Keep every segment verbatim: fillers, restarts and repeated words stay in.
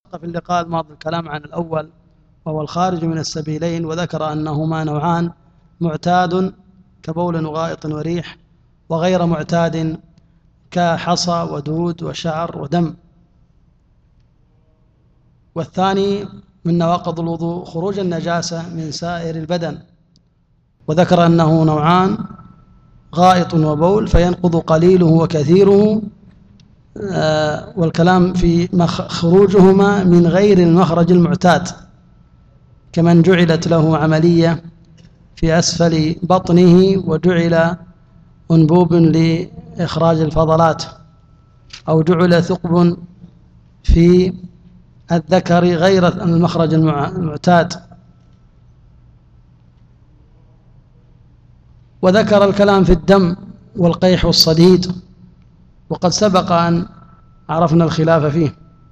في اللقاء الماضي الكلام عن الأول وهو الخارج من السبيلين، وذكر أنهما نوعان: معتاد كبول وغائط وريح، وغير معتاد كحصى ودود وشعر ودم. والثاني من نواقض الوضوء خروج النجاسة من سائر البدن، وذكر أنه نوعان: غائط وبول، فينقض قليله وكثيره، آه والكلام في خروجهما من غير المخرج المعتاد، كمن جعلت له عملية في أسفل بطنه وجعل أنبوب لإخراج الفضلات، أو جعل ثقب في الذكر غير المخرج المعتاد. وذكر الكلام في الدم والقيح والصديد، وقد سبق أن عرفنا الخلاف فيه.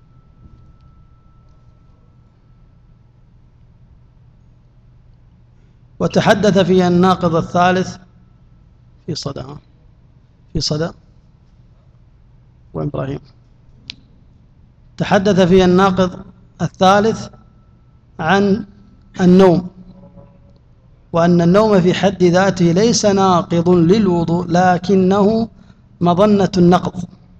وتحدث في الناقض الثالث في صدى في صدى وإبراهيم تحدث في الناقض الثالث عن النوم، وأن النوم في حد ذاته ليس ناقض للوضوء لكنه مظنة النقض.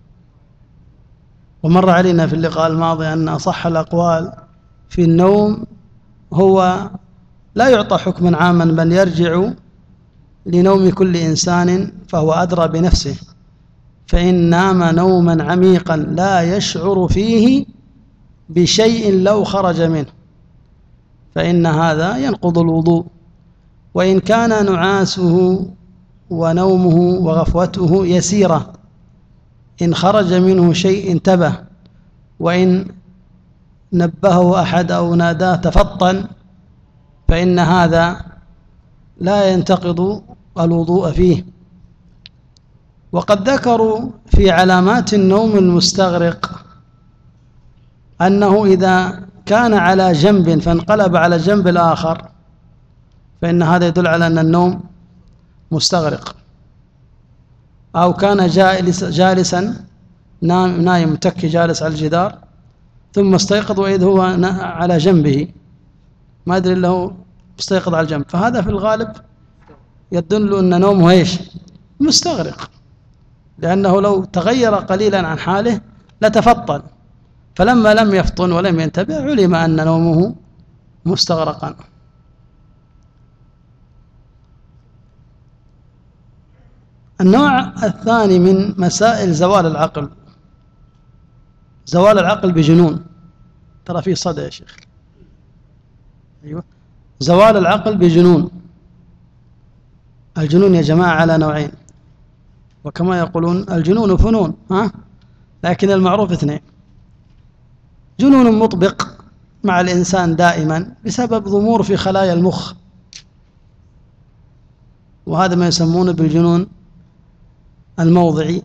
ومر علينا في اللقاء الماضي أن أصح الأقوال في النوم هو لا يعطى حكما عاما، بل يرجع لنوم كل إنسان فهو أدرى بنفسه، فإن نام نوما عميقا لا يشعر فيه بشيء لو خرج منه فإن هذا ينقض الوضوء، وإن كان نعاسه ونومه وغفوته يسيرة، إن خرج منه شيء انتبه، وإن نبهه أحد أو ناداه تفطن فإن هذا لا ينتقض الوضوء فيه. وقد ذكروا في علامات النوم المستغرق أنه إذا كان على جنب فانقلب على الجنب الآخر فإن هذا يدل على أن النوم مستغرق، أو كان جالس جالسا نايم متكي جالس على الجدار ثم استيقظ وإذ هو على جنبه، ما أدري له مستيقظ على الجنب، فهذا في الغالب يدل أن نومه إيش؟ مستغرق، لأنه لو تغير قليلا عن حاله لتفطن، فلما لم يفطن ولم ينتبه علم أن نومه مستغرقا. النوع الثاني من مسائل زوال العقل، زوال العقل بجنون. ترى فيه صدى يا شيخ. أيوة. زوال العقل بجنون. الجنون يا جماعة على نوعين، وكما يقولون الجنون فنون، ها؟ لكن المعروف اثنين: جنون مطبق مع الإنسان دائما بسبب ضمور في خلايا المخ، وهذا ما يسمونه بالجنون الموضعي،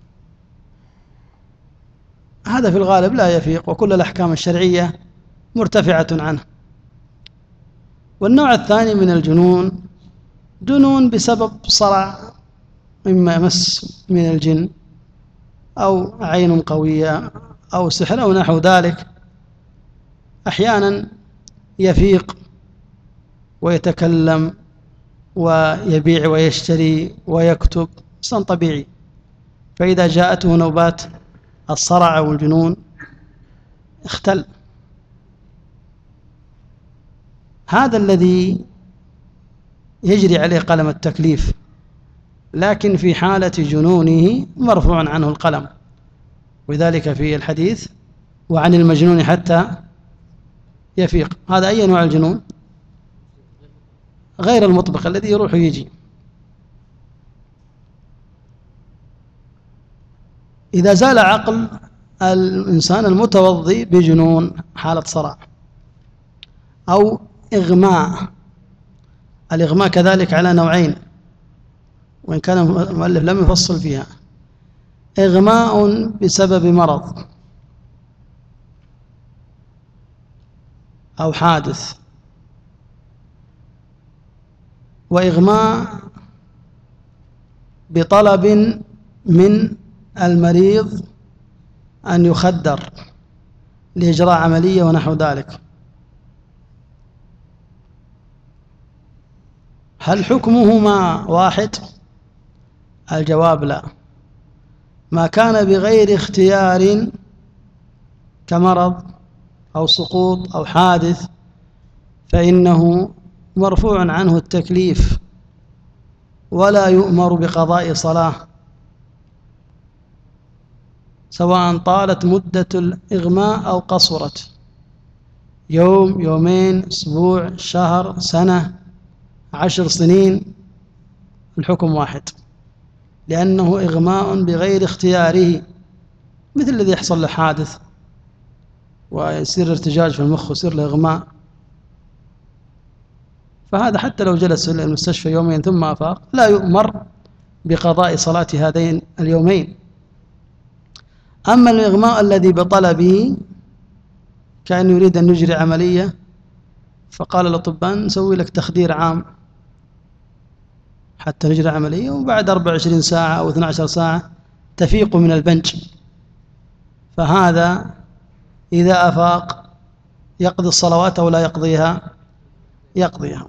هذا في الغالب لا يفيق، وكل الأحكام الشرعية مرتفعة عنه. والنوع الثاني من الجنون جنون بسبب صرع، إما مس من الجن أو عين قوية أو سحر أو نحو ذلك، أحيانا يفيق ويتكلم ويبيع ويشتري ويكتب، إنسان طبيعي، فإذا جاءته نوبات الصرع أو الجنون اختل. هذا الذي يجري عليه قلم التكليف، لكن في حالة جنونه مرفوع عنه القلم، وذلك في الحديث: وعن المجنون حتى يفيق. هذا أي نوع الجنون؟ غير المطبق الذي يروح ويجي. إذا زال عقل الإنسان المتوضي بجنون حالة صرع أو إغماء، الإغماء كذلك على نوعين، وإن كان المؤلف لم يفصل فيها: إغماء بسبب مرض أو حادث، وإغماء بطلب من المريض أن يخدر لإجراء عملية ونحو ذلك. هل حكمهما واحد؟ الجواب لا. ما كان بغير اختيار كمرض أو سقوط أو حادث فإنه مرفوع عنه التكليف ولا يؤمر بقضاء صلاة، سواء طالت مدة الإغماء أو قصرت، يوم، يومين، أسبوع، شهر، سنة، عشر سنين، الحكم واحد، لأنه إغماء بغير اختياره، مثل الذي يحصل له حادث ويصير ارتجاج في المخ ويصير له إغماء، فهذا حتى لو جلس في المستشفى يومين ثم أفاق لا يؤمر بقضاء صلاة هذين اليومين. أما الإغماء الذي بطلبه كأن يريد أن يجري عملية فقال الأطباء نسوي لك تخدير عام حتى نجري عملية، وبعد أربع وعشرين ساعة أو اثنتي عشرة ساعة تفيق من البنج، فهذا إذا أفاق يقضي الصلوات أو لا يقضيها؟ يقضيها.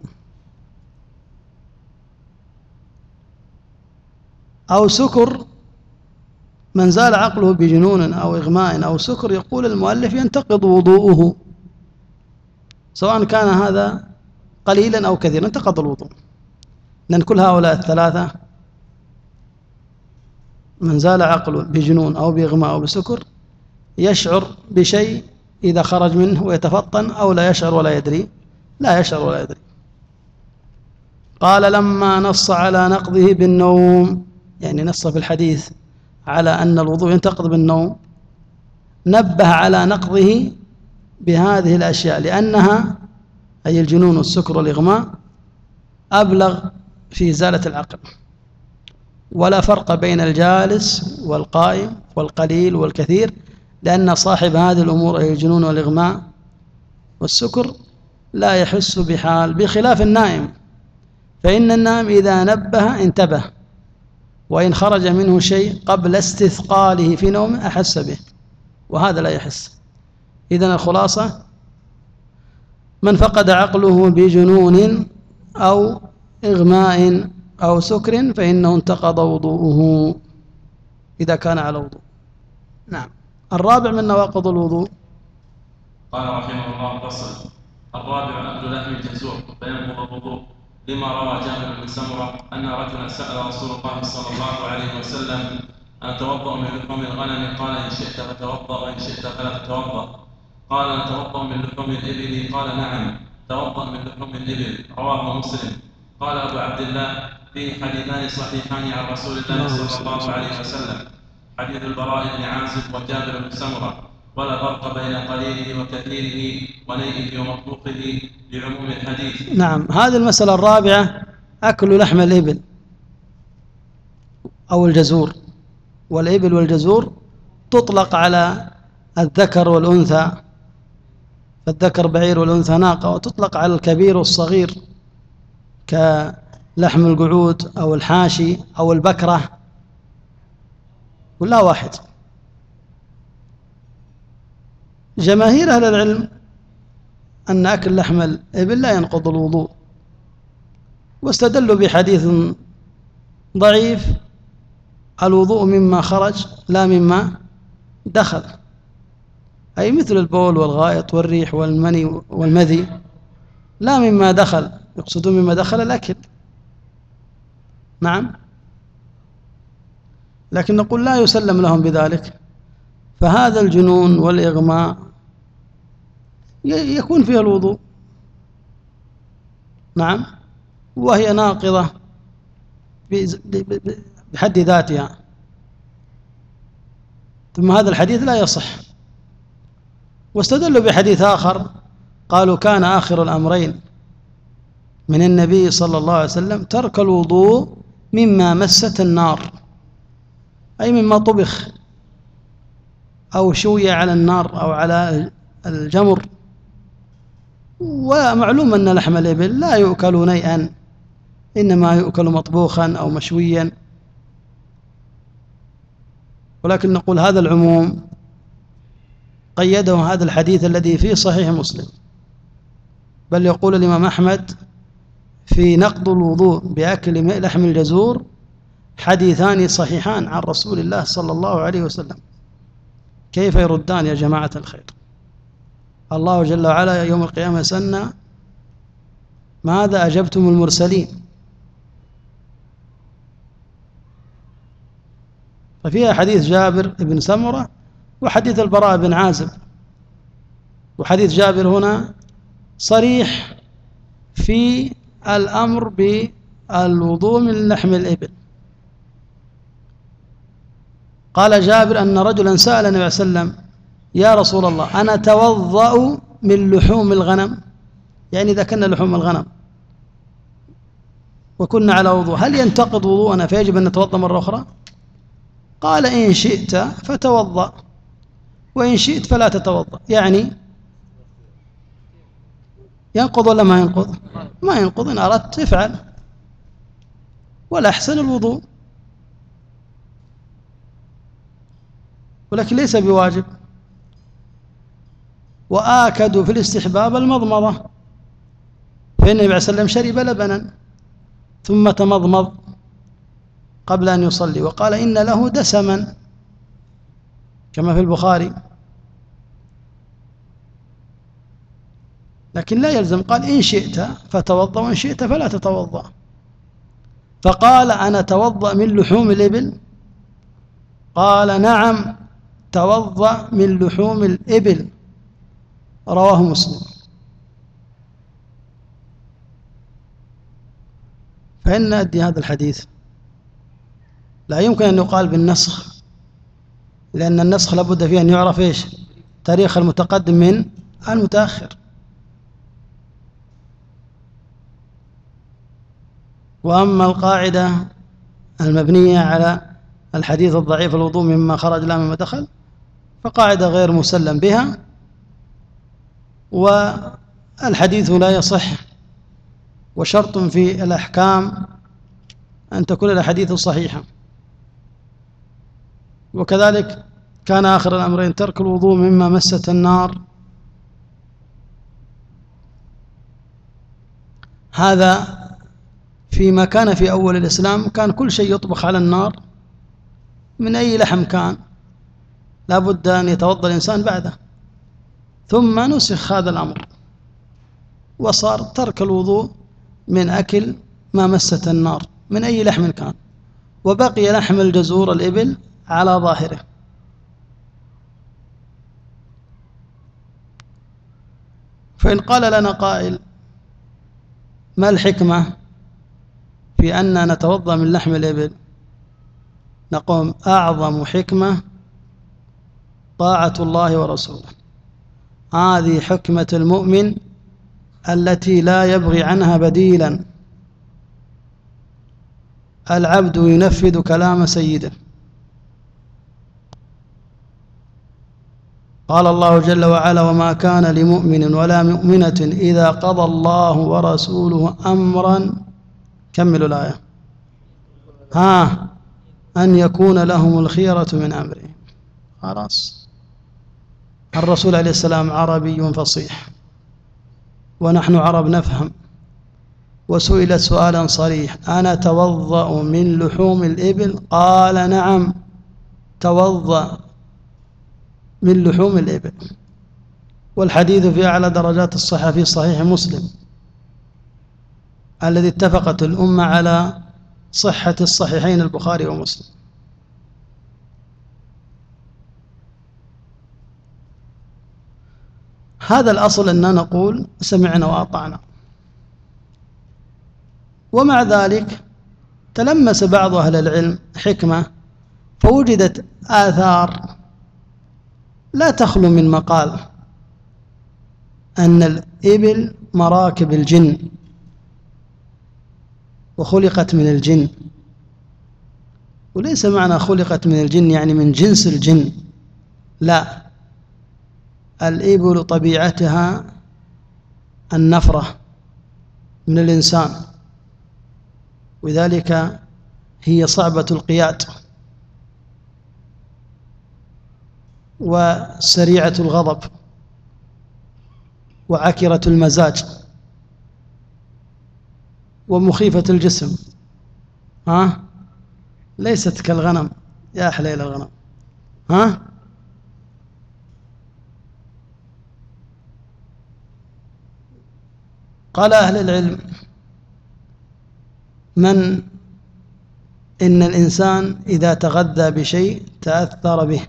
أو سكر، من زال عقله بجنون أو إغماء أو سكر يقول المؤلف ينتقض وضوءه، سواء كان هذا قليلا أو كثيرا انتقض الوضوء، لأن كل هؤلاء الثلاثة من زال عقله بجنون أو بإغماء أو بسكر يشعر بشيء إذا خرج منه ويتفطن، أو لا يشعر ولا يدري، لا يشعر ولا يدري. قال لما نص على نقضه بالنوم، يعني نص في الحديث على أن الوضوء ينتقض بالنوم، نبه على نقضه بهذه الأشياء، لأنها أي الجنون والسكر والإغماء أبلغ في إزالة العقل، ولا فرق بين الجالس والقائم والقليل والكثير، لأن صاحب هذه الأمور أي الجنون والإغماء والسكر لا يحس بحال، بخلاف النائم، فإن النائم إذا نبه انتبه، وإن خرج منه شيء قبل استثقاله في نومه أحس به، وهذا لا يحس. إذن الخلاصة من فقد عقله بجنون أو إغماء أو سكر فإنه انتقض وضوءه إذا كان على وضوء. نعم. الرابع من نواقض الوضوء. قال رحمه الله فصل. الرابع أكل لحم الجزور فينقض الوضوء، لما روى جابر بن سمرة أن رجلا سأل رسول الله صلى الله عليه وسلم أن أتوضأ من لحوم الغنم؟ قال إن شئت فتوضأ وإن شئت فلا تتوضأ. قال نتوضأ من لحوم الإبل؟ قال نعم توضأ من لحوم الإبل. رواه مسلم. قال أبو عبد الله فيه حديثان صحيحان عن رسول الله صلى الله عليه وسلم، حديث البراء بن عازب وجابر بن سمرة، ولا فرق بين قليله وكثيره ونيئه ومطبوخه لعموم الحديث. نعم. هذه المسألة الرابعة أكل لحم الإبل أو الجزور، والإبل والجزور تطلق على الذكر والأنثى، فالذكر بعير والأنثى ناقة، وتطلق على الكبير والصغير كلحم القعود أو الحاشي أو البكرة، كلها واحد. جماهير أهل العلم أن أكل لحم الإبل لا ينقض الوضوء، واستدلوا بحديث ضعيف الوضوء مما خرج لا مما دخل، أي مثل البول والغائط والريح والمني والمذي، لا مما دخل، يقصدون مما دخل الأكل. نعم. لكن نقول لا يسلم لهم بذلك، فهذا الجنون والإغماء يكون فيها الوضوء، نعم، وهي ناقضة بحد ذاتها، ثم هذا الحديث لا يصح. واستدلوا بحديث آخر قالوا كان آخر الأمرين من النبي صلى الله عليه وسلم ترك الوضوء مما مست النار، أي مما طبخ أو شوي على النار أو على الجمر. ومعلوم أن لحم الإبل لا يؤكل نيئا، إنما يؤكل مطبوخا أو مشويا، ولكن نقول هذا العموم قيده هذا الحديث الذي في صحيح مسلم، بل يقول الإمام أحمد في نقض الوضوء بأكل لحم الجزور حديثان صحيحان عن رسول الله صلى الله عليه وسلم، كيف يردان يا جماعة الخير؟ الله جل وعلا يوم القيامة سنة ماذا أجبتم المرسلين؟ ففيها حديث جابر بن سمرة وحديث البراء بن عازب، وحديث جابر هنا صريح في الأمر بالوضوء من لحم الإبل. قال جابر أن رجلا سأل النبي صلى الله عليه وسلم يا رسول الله أنا أتوضأ من لحوم الغنم، يعني إذا كنا لحوم الغنم وكنا على وضوء هل ينتقض وضوءنا فيجب أن نتوضأ مرة أخرى؟ قال إن شئت فتوضأ وإن شئت فلا تتوضأ، يعني ينقض ولا ما ينقض؟ ما ينقض، إن أردت افعل والأحسن الوضوء، ولكن ليس بواجب. وآكد في الاستحباب المضمضة، فإن النبي عليه الصلاة والسلام شرب لبنا ثم تمضمض قبل أن يصلي وقال إن له دسما كما في البخاري، لكن لا يلزم، قال إن شئت فتوضأ وإن شئت فلا تتوضأ. فقال أنا أتوضأ من لحوم الإبل؟ قال نعم توضأ من لحوم الإبل، رواه مسلم. فإن نأدي هذا الحديث لا يمكن أن يقال بالنسخ، لأن النسخ لابد فيه أن يعرف إيش؟ تاريخ المتقدم من المتأخر. وأما القاعدة المبنية على الحديث الضعيف الوضوء مما خرج لا مما دخل فقاعدة غير مسلم بها، والحديث لا يصح، وشرط في الأحكام أن تكون الأحاديث صحيحة. وكذلك كان آخر الأمرين ترك الوضوء مما مست النار، هذا فيما كان في أول الإسلام كان كل شيء يطبخ على النار من أي لحم كان لا بد أن يتوضأ الإنسان بعده، ثم نسخ هذا الأمر وصار ترك الوضوء من أكل ما مست النار من أي لحم كان، وبقي لحم الجزور الإبل على ظاهره. فإن قال لنا قائل ما الحكمة في أن نتوضأ من لحم الإبل؟ نقوم أعظم حكمة طاعة الله ورسوله، هذه حكمة المؤمن التي لا يبغي عنها بديلا، العبد ينفذ كلام سيده. قال الله جل وعلا وما كان لمؤمن ولا مؤمنة إذا قضى الله ورسوله أمرا، كملوا الآية، ها أن يكون لهم الخيرة من أمره. خلاص، الرسول عليه السلام عربي فصيح ونحن عرب نفهم، وسئل سؤالا صريح أنا توضأ من لحوم الإبل؟ قال نعم توضأ من لحوم الإبل. والحديث في أعلى درجات الصحة في صحيح مسلم الذي اتفقت الأمة على صحة الصحيحين البخاري ومسلم. هذا الأصل أننا نقول سمعنا وأطعنا، ومع ذلك تلمس بعض أهل العلم حكمة فوجدت آثار لا تخلو من مقال أن الإبل مراكب الجن وخلقت من الجن، وليس معنى خلقت من الجن يعني من جنس الجن، لا، الإبل طبيعتها النفرة من الإنسان، وذلك هي صعبة القياد، وسريعة الغضب وعكرة المزاج ومخيفة الجسم، ها؟ ليست كالغنم. يا حليل الغنم، ها؟ قال أهل العلم: من إن الإنسان إذا تغذى بشيء تأثر به،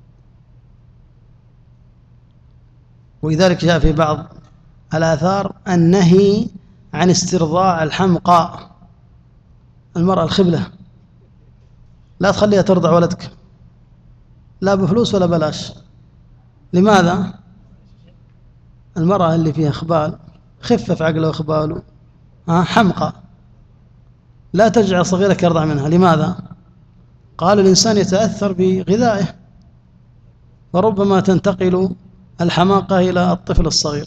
ولذلك جاء في بعض الآثار النهي عن استرضاع الحمقاء، المرأة الخبلة، لا تخليها ترضع ولدك لا بفلوس ولا بلاش. لماذا؟ المرأة اللي فيها إخبال، خفف عقله وإخباله، ها، حمقى، لا تجعل صغيرك يرضع منها. لماذا؟ قال الإنسان يتأثر بغذائه، وربما تنتقل الحماقة إلى الطفل الصغير.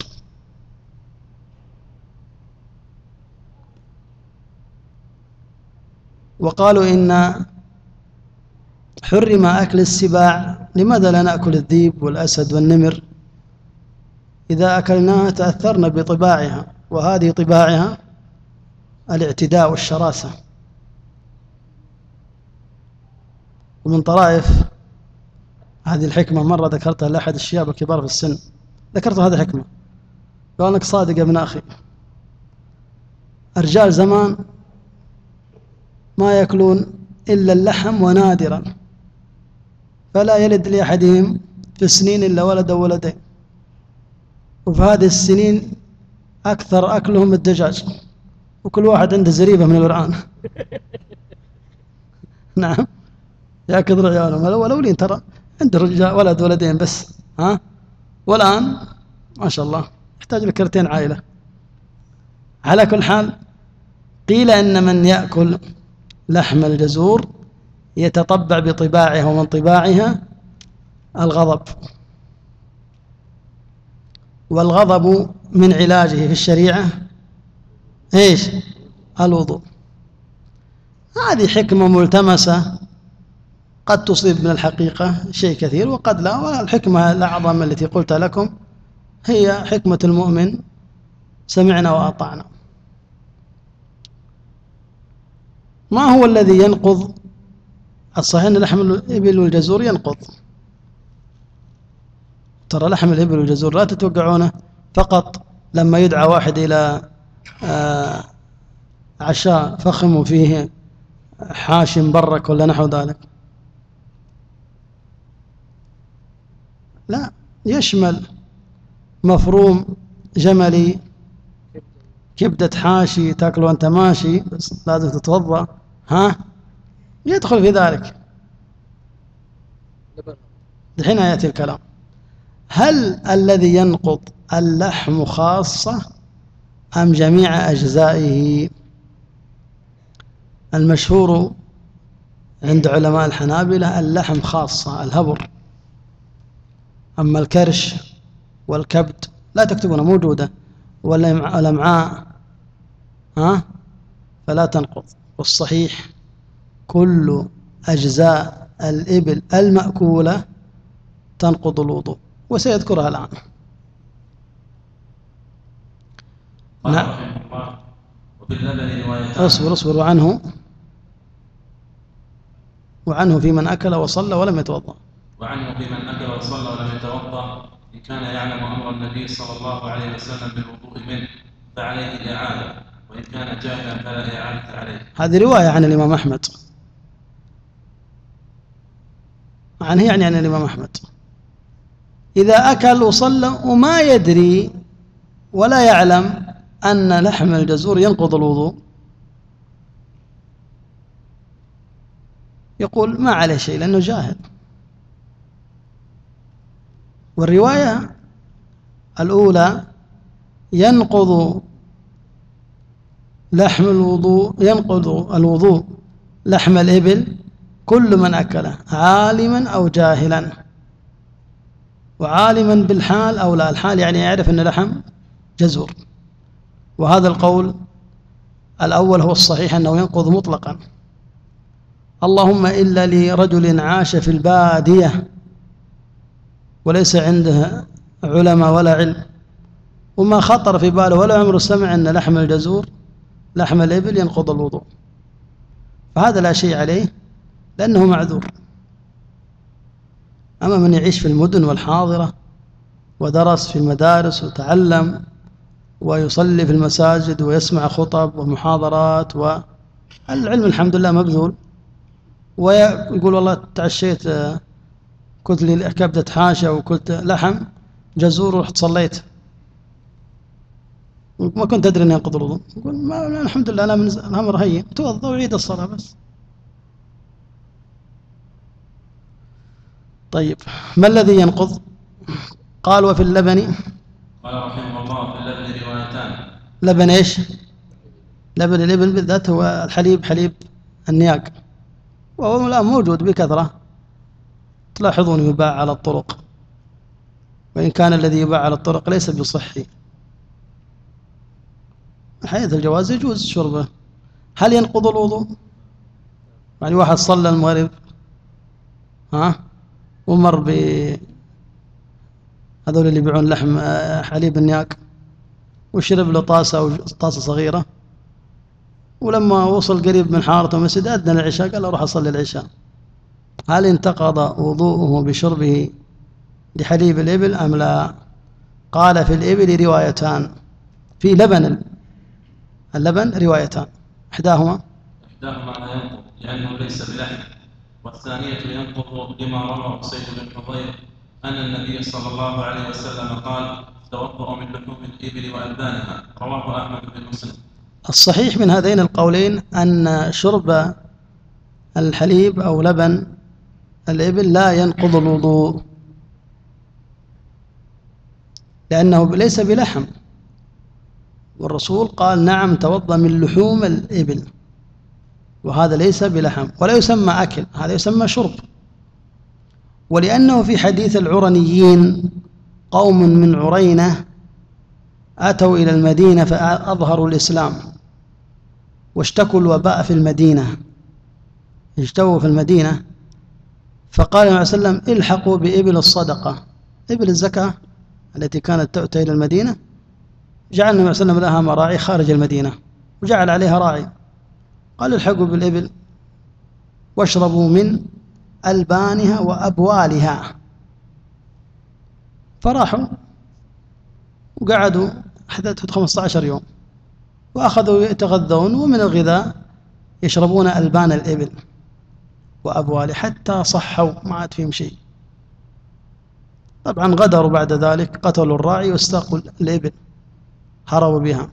وقالوا إن حرم أكل السباع، لماذا لا نأكل الذيب والأسد والنمر؟ إذا أكلناها تأثرنا بطباعها، وهذه طباعها الاعتداء والشراسة. ومن طرائف هذه الحكمة، مرة ذكرتها لأحد الشياب الكبار في السن، ذكرت هذه الحكمة، قال لك صادق يا ابن أخي، الرجال زمان ما يأكلون إلا اللحم ونادرا، فلا يلد لأحدهم في السنين إلا ولد أو ولدين، وفي هذه السنين أكثر أكلهم الدجاج، وكل واحد عنده زريبة من الورعان. نعم، يأكل عيالهم الأولين، ترى عنده رجال ولد ولدين بس، ها، والآن ما شاء الله يحتاج لكرتين عائلة. على كل حال، قيل إن من يأكل لحم الجزور يتطبع بطباعها، ومن طباعها الغضب، والغضب من علاجه في الشريعة إيش؟ الوضوء. هذه حكمة ملتمسة، قد تصيب من الحقيقة شيء كثير وقد لا، والحكمة الأعظم التي قلت لكم هي حكمة المؤمن: سمعنا وأطعنا. ما هو الذي ينقض؟ الصحيح أن لحم الإبل والجزور ينقض. ترى لحم الإبل والجزور لا تتوقعونه فقط لما يدعى واحد إلى عشاء فخم وفيه حاشي مبرك ولا نحو ذلك، لا، يشمل مفروم جملي، كبدة حاشي تاكل وانت ماشي، بس لازم تتوضأ، ها، يدخل في ذلك. الحين يأتي الكلام: هل الذي ينقض اللحم خاصة أم جميع أجزائه؟ المشهور عند علماء الحنابلة اللحم خاصة، الهبر، أما الكرش والكبد لا تكتبونها، موجودة، والأمعاء ها فلا تنقض. والصحيح كل أجزاء الإبل المأكولة تنقض الوضوء، وسيذكرها الآن. نعم. اصبر اصبر وعنه وعنه في من أكل وصلى ولم يتوضأ. وعنه في من أكل وصلى ولم يتوضأ إن كان يعلم أمر النبي صلى الله عليه وسلم بالوضوء منه فعليه الإعادة، وإن كان جاهلا فلا إعادة عليه. هذه رواية عن الإمام أحمد، عنه يعني عن الإمام أحمد. إذا أكل وصلى وما يدري ولا يعلم أن لحم الجزور ينقض الوضوء، يقول ما عليه شيء لأنه جاهل. والرواية الأولى: ينقض لحم الوضوء ينقض الوضوء لحم الإبل كل من أكله عالما أو جاهلا. وعالما بالحال أو لا، الحال يعني يعرف أن لحم جزور. وهذا القول الأول هو الصحيح، أنه ينقض مطلقا، اللهم إلا لرجل عاش في البادية وليس عنده علماء ولا علم، وما خطر في باله ولا عمره سمع أن لحم الجزور لحم الإبل ينقض الوضوء، فهذا لا شيء عليه لأنه معذور. أما من يعيش في المدن والحاضرة ودرس في المدارس وتعلم ويصلي في المساجد ويسمع خطب ومحاضرات، والعلم الحمد لله مبذول، ويقول والله تعشيت كلت لي كبدة حاشا وكلت لحم جزور ورحت صليت ما كنت أدري أن ينقض الوضوء، يقول ما الحمد لله أنا من الأمر هين، توضأ وعيد الصلاة بس. طيب ما الذي ينقض؟ قال وفي اللبن، قال رحمه الله في اللبن روايتان. لبن إيش؟ لبن الإبل بالذات هو الحليب، حليب النياق، وهو الآن موجود بكثرة، تلاحظون يباع على الطرق، وإن كان الذي يباع على الطرق ليس بصحي، من حيث الجواز يجوز شربه. هل ينقض الوضوء؟ يعني واحد صلى المغرب ها ومر ب هذول اللي يبيعون لحم حليب النياق وشرب له طاسة أو طاسة صغيرة، ولما وصل قريب من حارته المسجد أذن العشاء قال أروح أصلي العشاء، هل انتقض وضوءه بشربه لحليب الإبل أم لا؟ قال في الإبل روايتان، في لبن اللبن روايتان، إحداهما إحداهما لا ينقض لأنه ليس بلحم، والثانية ينقض لما روى أسيد بن حضير أن النبي صلى الله عليه وسلم قال توضأ من لحوم الإبل وألبانها، رواه أحمد بن مسلم. الصحيح من هذين القولين أن شرب الحليب أو لبن الإبل لا ينقض الوضوء، لأنه ليس بلحم، والرسول قال نعم توضأ من لحوم الإبل، وهذا ليس بلحم ولا يسمى أكل، هذا يسمى شرب. ولأنه في حديث العرنيين قوم من عرينة أتوا إلى المدينة فأظهروا الإسلام واشتكوا الوباء في المدينة، اجتووا في المدينة، فقال النبي صلى الله عليه وسلم الحقوا بإبل الصدقة، إبل الزكاة التي كانت تؤتى إلى المدينة، جعل النبي صلى الله عليه وسلم لها مراعي خارج المدينة وجعل عليها راعي، قال الحقوا بالإبل واشربوا من ألبانها وأبوالها، فراحوا وقعدوا حدثت خمسة عشر يوم وأخذوا يتغذون، ومن الغذاء يشربون ألبان الإبل وأبوالها حتى صحوا ما عاد فيهم شيء. طبعا غدروا بعد ذلك، قتلوا الراعي واستاقوا الإبل، هربوا بها،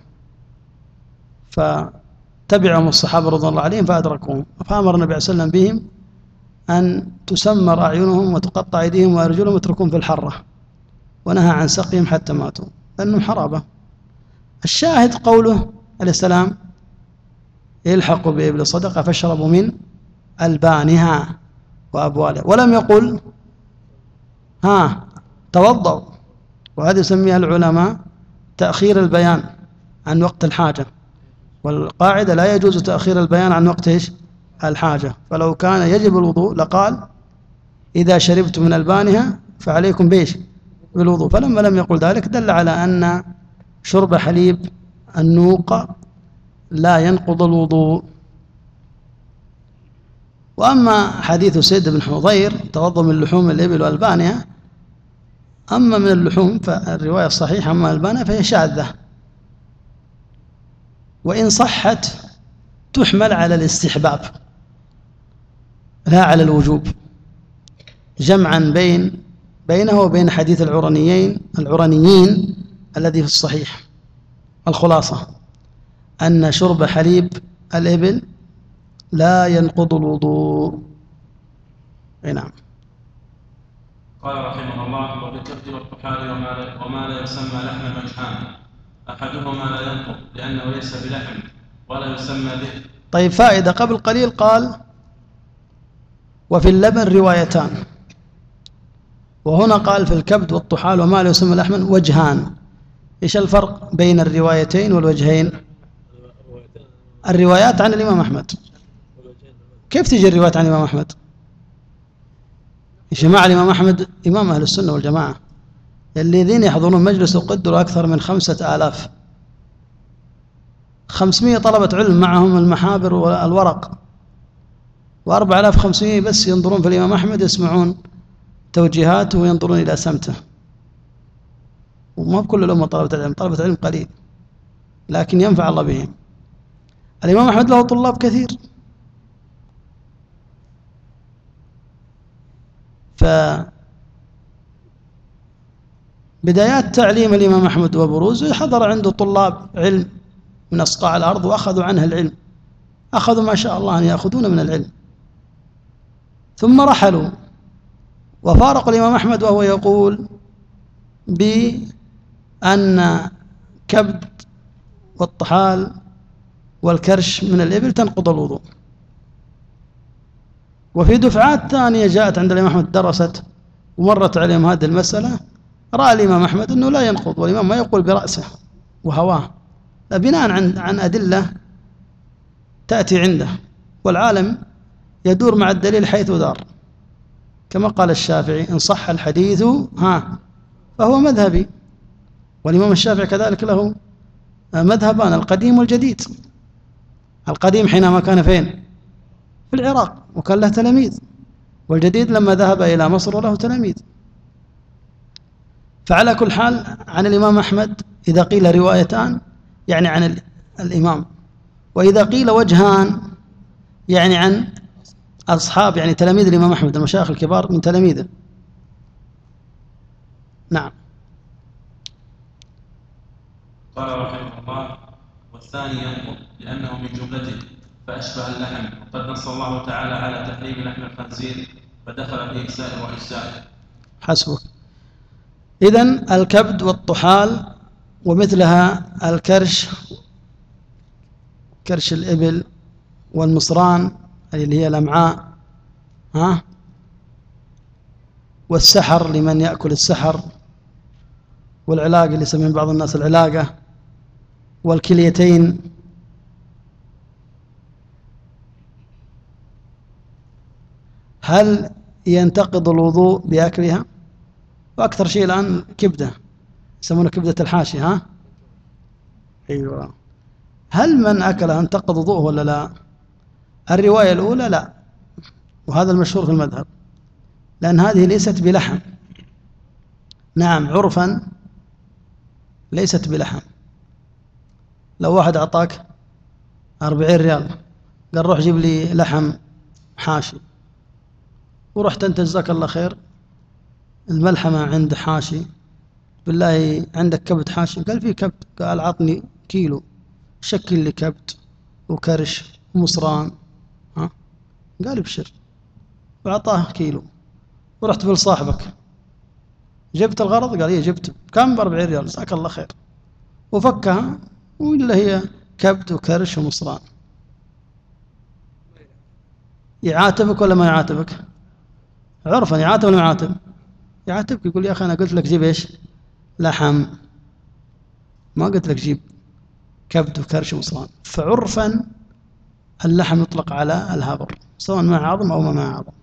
فتبعهم الصحابة رضي الله عليهم فأدركوهم، فأمر النبي صلى الله عليه وسلم بهم أن تسمر أعينهم وتقطع أيديهم وأرجلهم ويتركون في الحرة، ونهى عن سقيهم حتى ماتوا لأنهم حرابة. الشاهد قوله عليه السلام يلحقوا بإبل صدقة فاشربوا من ألبانها وأبوالها، ولم يقل ها توضأوا، وهذا يسميها العلماء تأخير البيان عن وقت الحاجة، والقاعدة لا يجوز تأخير البيان عن وقت إيش؟ الحاجة، فلو كان يجب الوضوء لقال إذا شربت من ألبانها فعليكم بإيش؟ بالوضوء، فلما لم يقل ذلك دل على أن شرب حليب النوق لا ينقض الوضوء. وأما حديث سيد بن حضير توضأ من لحوم الإبل وألبانها، أما من اللحوم فالرواية الصحيحة أما ألبانها فهي شاذة، وإن صحت تحمل على الاستحباب لا على الوجوب، جمعا بين بينه وبين حديث العرنيين العرنيين الذي في الصحيح. الخلاصة أن شرب حليب الإبل لا ينقض الوضوء. نعم. قال رحمه الله وبالكبد والطحال وما لا, وما لا يسمى لحم مجحان، أحدهما لا ينقض لأنه ليس بلحم ولا يسمى به. طيب فائدة، قبل قليل قال وفي اللبن روايتان، وهنا قال في الكبد والطحال وما لا يسمى لحما وجهان. إيش الفرق بين الروايتين والوجهين؟ الروايات عن الإمام أحمد. كيف تجي الروايات عن الإمام أحمد؟ يا جماعة الإمام أحمد إمام أهل السنة والجماعة، الذين يحضرون مجلسه قدروا أكثر من خمسة آلاف، خمسمائة طلبة علم معهم المحابر والورق، وأربعة آلاف وخمسمائة بس ينظرون في الإمام أحمد يسمعون توجيهاته وينظرون إلى سمته. وما بكل الأمة طلبة العلم، طلبة علم قليل لكن ينفع الله بهم. الإمام أحمد له طلاب كثير، فبدايات تعليم الإمام أحمد وبروزه حضر عنده طلاب علم من أصقاع الأرض وأخذوا عنه العلم، أخذوا ما شاء الله أن يأخذون من العلم، ثم رحلوا وفارقوا الإمام أحمد وهو يقول بأن كبد والطحال والكرش من الإبل تنقض الوضوء. وفي دفعات ثانية جاءت عند الإمام أحمد درست ومرت عليهم هذه المسألة، رأى الإمام أحمد أنه لا ينقض، والإمام ما يقول برأسه وهواه، بناء عن عن أدلة تأتي عنده، والعالم يدور مع الدليل حيث دار، كما قال الشافعي إن صح الحديث ها فهو مذهبي. والإمام الشافعي كذلك له مذهبان، القديم والجديد. القديم حينما كان فين؟ في العراق وكان له تلاميذ، والجديد لما ذهب إلى مصر وله تلاميذ. فعلى كل حال عن الإمام أحمد إذا قيل روايتان يعني عن الإمام، وإذا قيل وجهان يعني عن أصحاب، يعني تلاميذ الإمام أحمد، المشايخ الكبار من تلاميذه. نعم. قال رحمه الله: والثاني ينقض لأنه من جملته فأشبه اللحم، وقد نص الله تعالى على تحريم لحم الخنزير فدخل فيه سائر وأجزائه. حسبك. إذن الكبد والطحال ومثلها الكرش، كرش الإبل والمصران اللي هي الأمعاء، ها، والسحر لمن يأكل السحر، والعلاقة اللي يسمين بعض الناس العلاقة، والكليتين. هل ينتقض الوضوء بأكلها؟ وأكثر شيء الآن كبدة، يسمونه كبدة الحاشي، ها؟ أيوة. هل من أكلها انتقض وضوءه ولا لا؟ الرواية الأولى لا، وهذا المشهور في المذهب، لأن هذه ليست بلحم. نعم عرفا ليست بلحم. لو واحد أعطاك أربعين ريال قال روح جيب لي لحم حاشي، ورحت أنت جزاك الله خير الملحمة عند حاشي، بالله عندك كبد حاشي؟ قال في كبد، قال عطني كيلو، شكل لي كبد وكرش ومصران، ها؟ قال ابشر، وأعطاه كيلو، ورحت لصاحبك جبت الغرض؟ قال ايه جبت. كم؟ بأربعين ريال، جزاك الله خير، وفكها ولا هي كبد وكرش ومصران. يعاتبك ولا ما يعاتبك؟ عرفا يعاتب ولا ما يعاتب؟ يعاتبك، يقول يا أخي أنا قلت لك جيب إيش؟ لحم، ما قلت لك جيب كبد وكرش ومصران. فعرفا اللحم يطلق على الهبر سواء مع عظم أو ما مع عظم.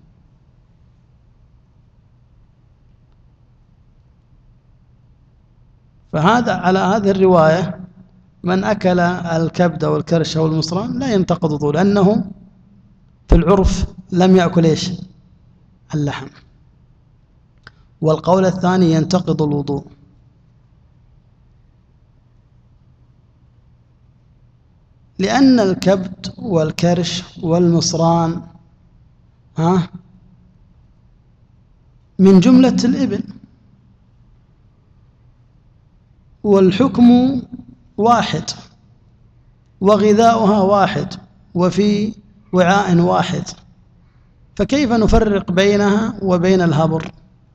فهذا على هذه الرواية من أكل الكبد والكرش أو المصران لا ينتقض وضوءه، لأنه في العرف لم يأكل إيش؟ اللحم. والقول الثاني ينتقض الوضوء، لأن الكبد والكرش والمصران ها من جملة الإبل، والحكم واحد وغذاؤها واحد وفي وعاء واحد، فكيف نفرق بينها وبين الهبر؟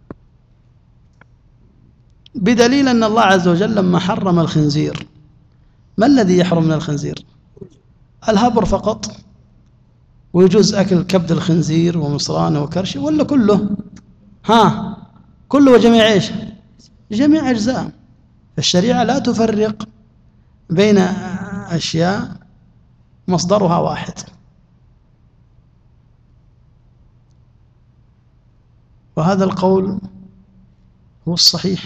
بدليل أن الله عز وجل لما حرم الخنزير، ما الذي يحرم من الخنزير؟ الهبر فقط، ويجوز أكل كبد الخنزير ومصرانه وكرشه، ولا كله؟ ها كله وجميع إيش؟ جميع أجزاء. الشريعة لا تفرق بين أشياء مصدرها واحد. وهذا القول هو الصحيح،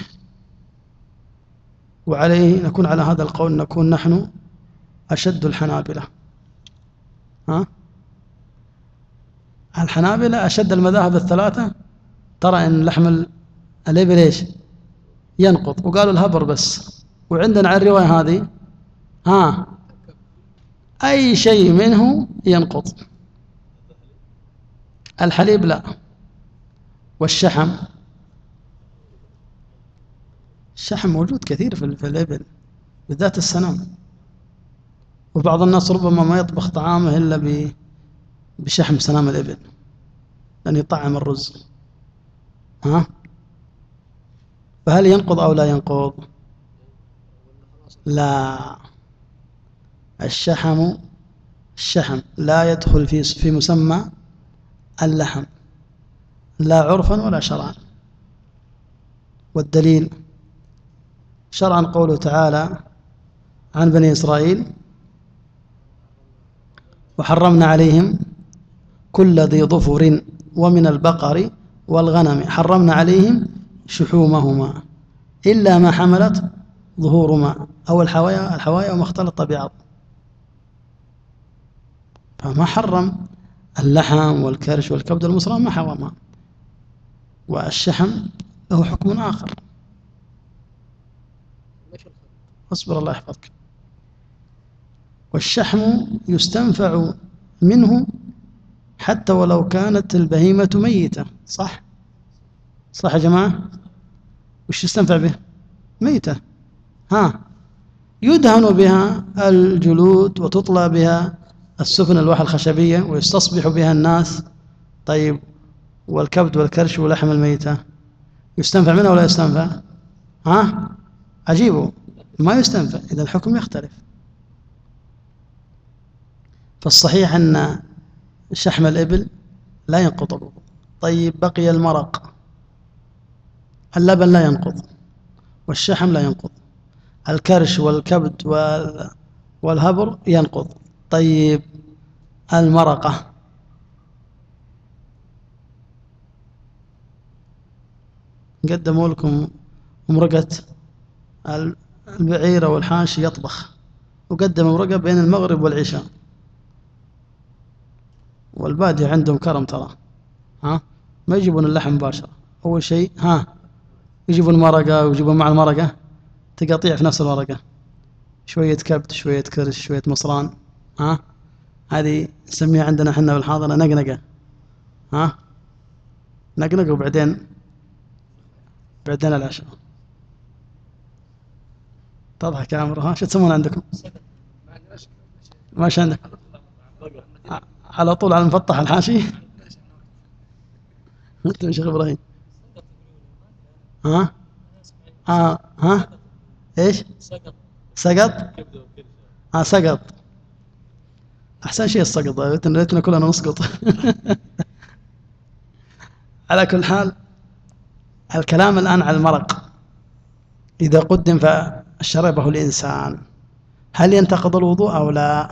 وعليه نكون على هذا القول نكون نحن أشد الحنابلة. ها؟ الحنابلة أشد المذاهب الثلاثة ترى أن لحم الإبل إيش ينقض، وقالوا الهبر بس. وعندنا على الرواية هذه ها أي شيء منه ينقض. الحليب لا، والشحم، الشحم موجود كثير في الإبل بالذات السنام، وبعض الناس ربما ما يطبخ طعامه إلا بشحم سنام الإبل لأن يطعم الرز. ها؟ فهل ينقض أو لا ينقض؟ لا، الشحم الشحم لا يدخل في في مسمى اللحم لا عرفا ولا شرعا. والدليل شرعا قوله تعالى عن بني إسرائيل وحرمنا عليهم كل ذي ظفر ومن البقر والغنم حرمنا عليهم شحومهما إلا ما حملت ظهورهما أو الحوايا الحوايا وما اختلط بعض. فما حرم اللحم والكرش والكبد والمصران ما حرمها، والشحم له حكم آخر. اصبر الله يحفظك. والشحم يستنفع منه حتى ولو كانت البهيمة ميتة. صح صح يا جماعة؟ وش يستنفع به؟ ميتة. ها، يدهن بها الجلود وتطلى بها السفن الواح الخشبية ويستصبح بها الناس. طيب والكبد والكرش ولحم الميتة يستنفع منها ولا يستنفع؟ ها، عجيب، ما يستنفع. إذا الحكم يختلف. فالصحيح أن شحم الإبل لا ينقض الوضوء. طيب بقي المرق. اللبن لا ينقض والشحم لا ينقض، الكرش والكبد والهبر ينقض. طيب المرقة، قدموا لكم مرقة البعيرة والحاشي يطبخ، وقدموا مرقة بين المغرب والعشاء. والبادية عندهم كرم ترى، ها ما يجيبون اللحم مباشرة. أول شيء ها يجيبون المرقة ويجيبون مع المرقة تقطيع في نفس المرقة، شوية كبد شوية كرش شوية مصران. ها هذه نسميها عندنا احنا بالحاضرة نقنقة. ها نقنقة وبعدين بعدين العشاء. تضحك يا عمرو. ها شو تسمون عندكم؟ ماشي عندك على طول على المفطح الحاشي. انت يا شيخ ابراهيم. ها ها ها ايش؟ سقط. اه سقط احسن شيء السقط. ريتنا كلنا نسقط. على كل حال الكلام الآن على المرق. إذا قدم فشربه الإنسان هل ينتقض الوضوء أو لا؟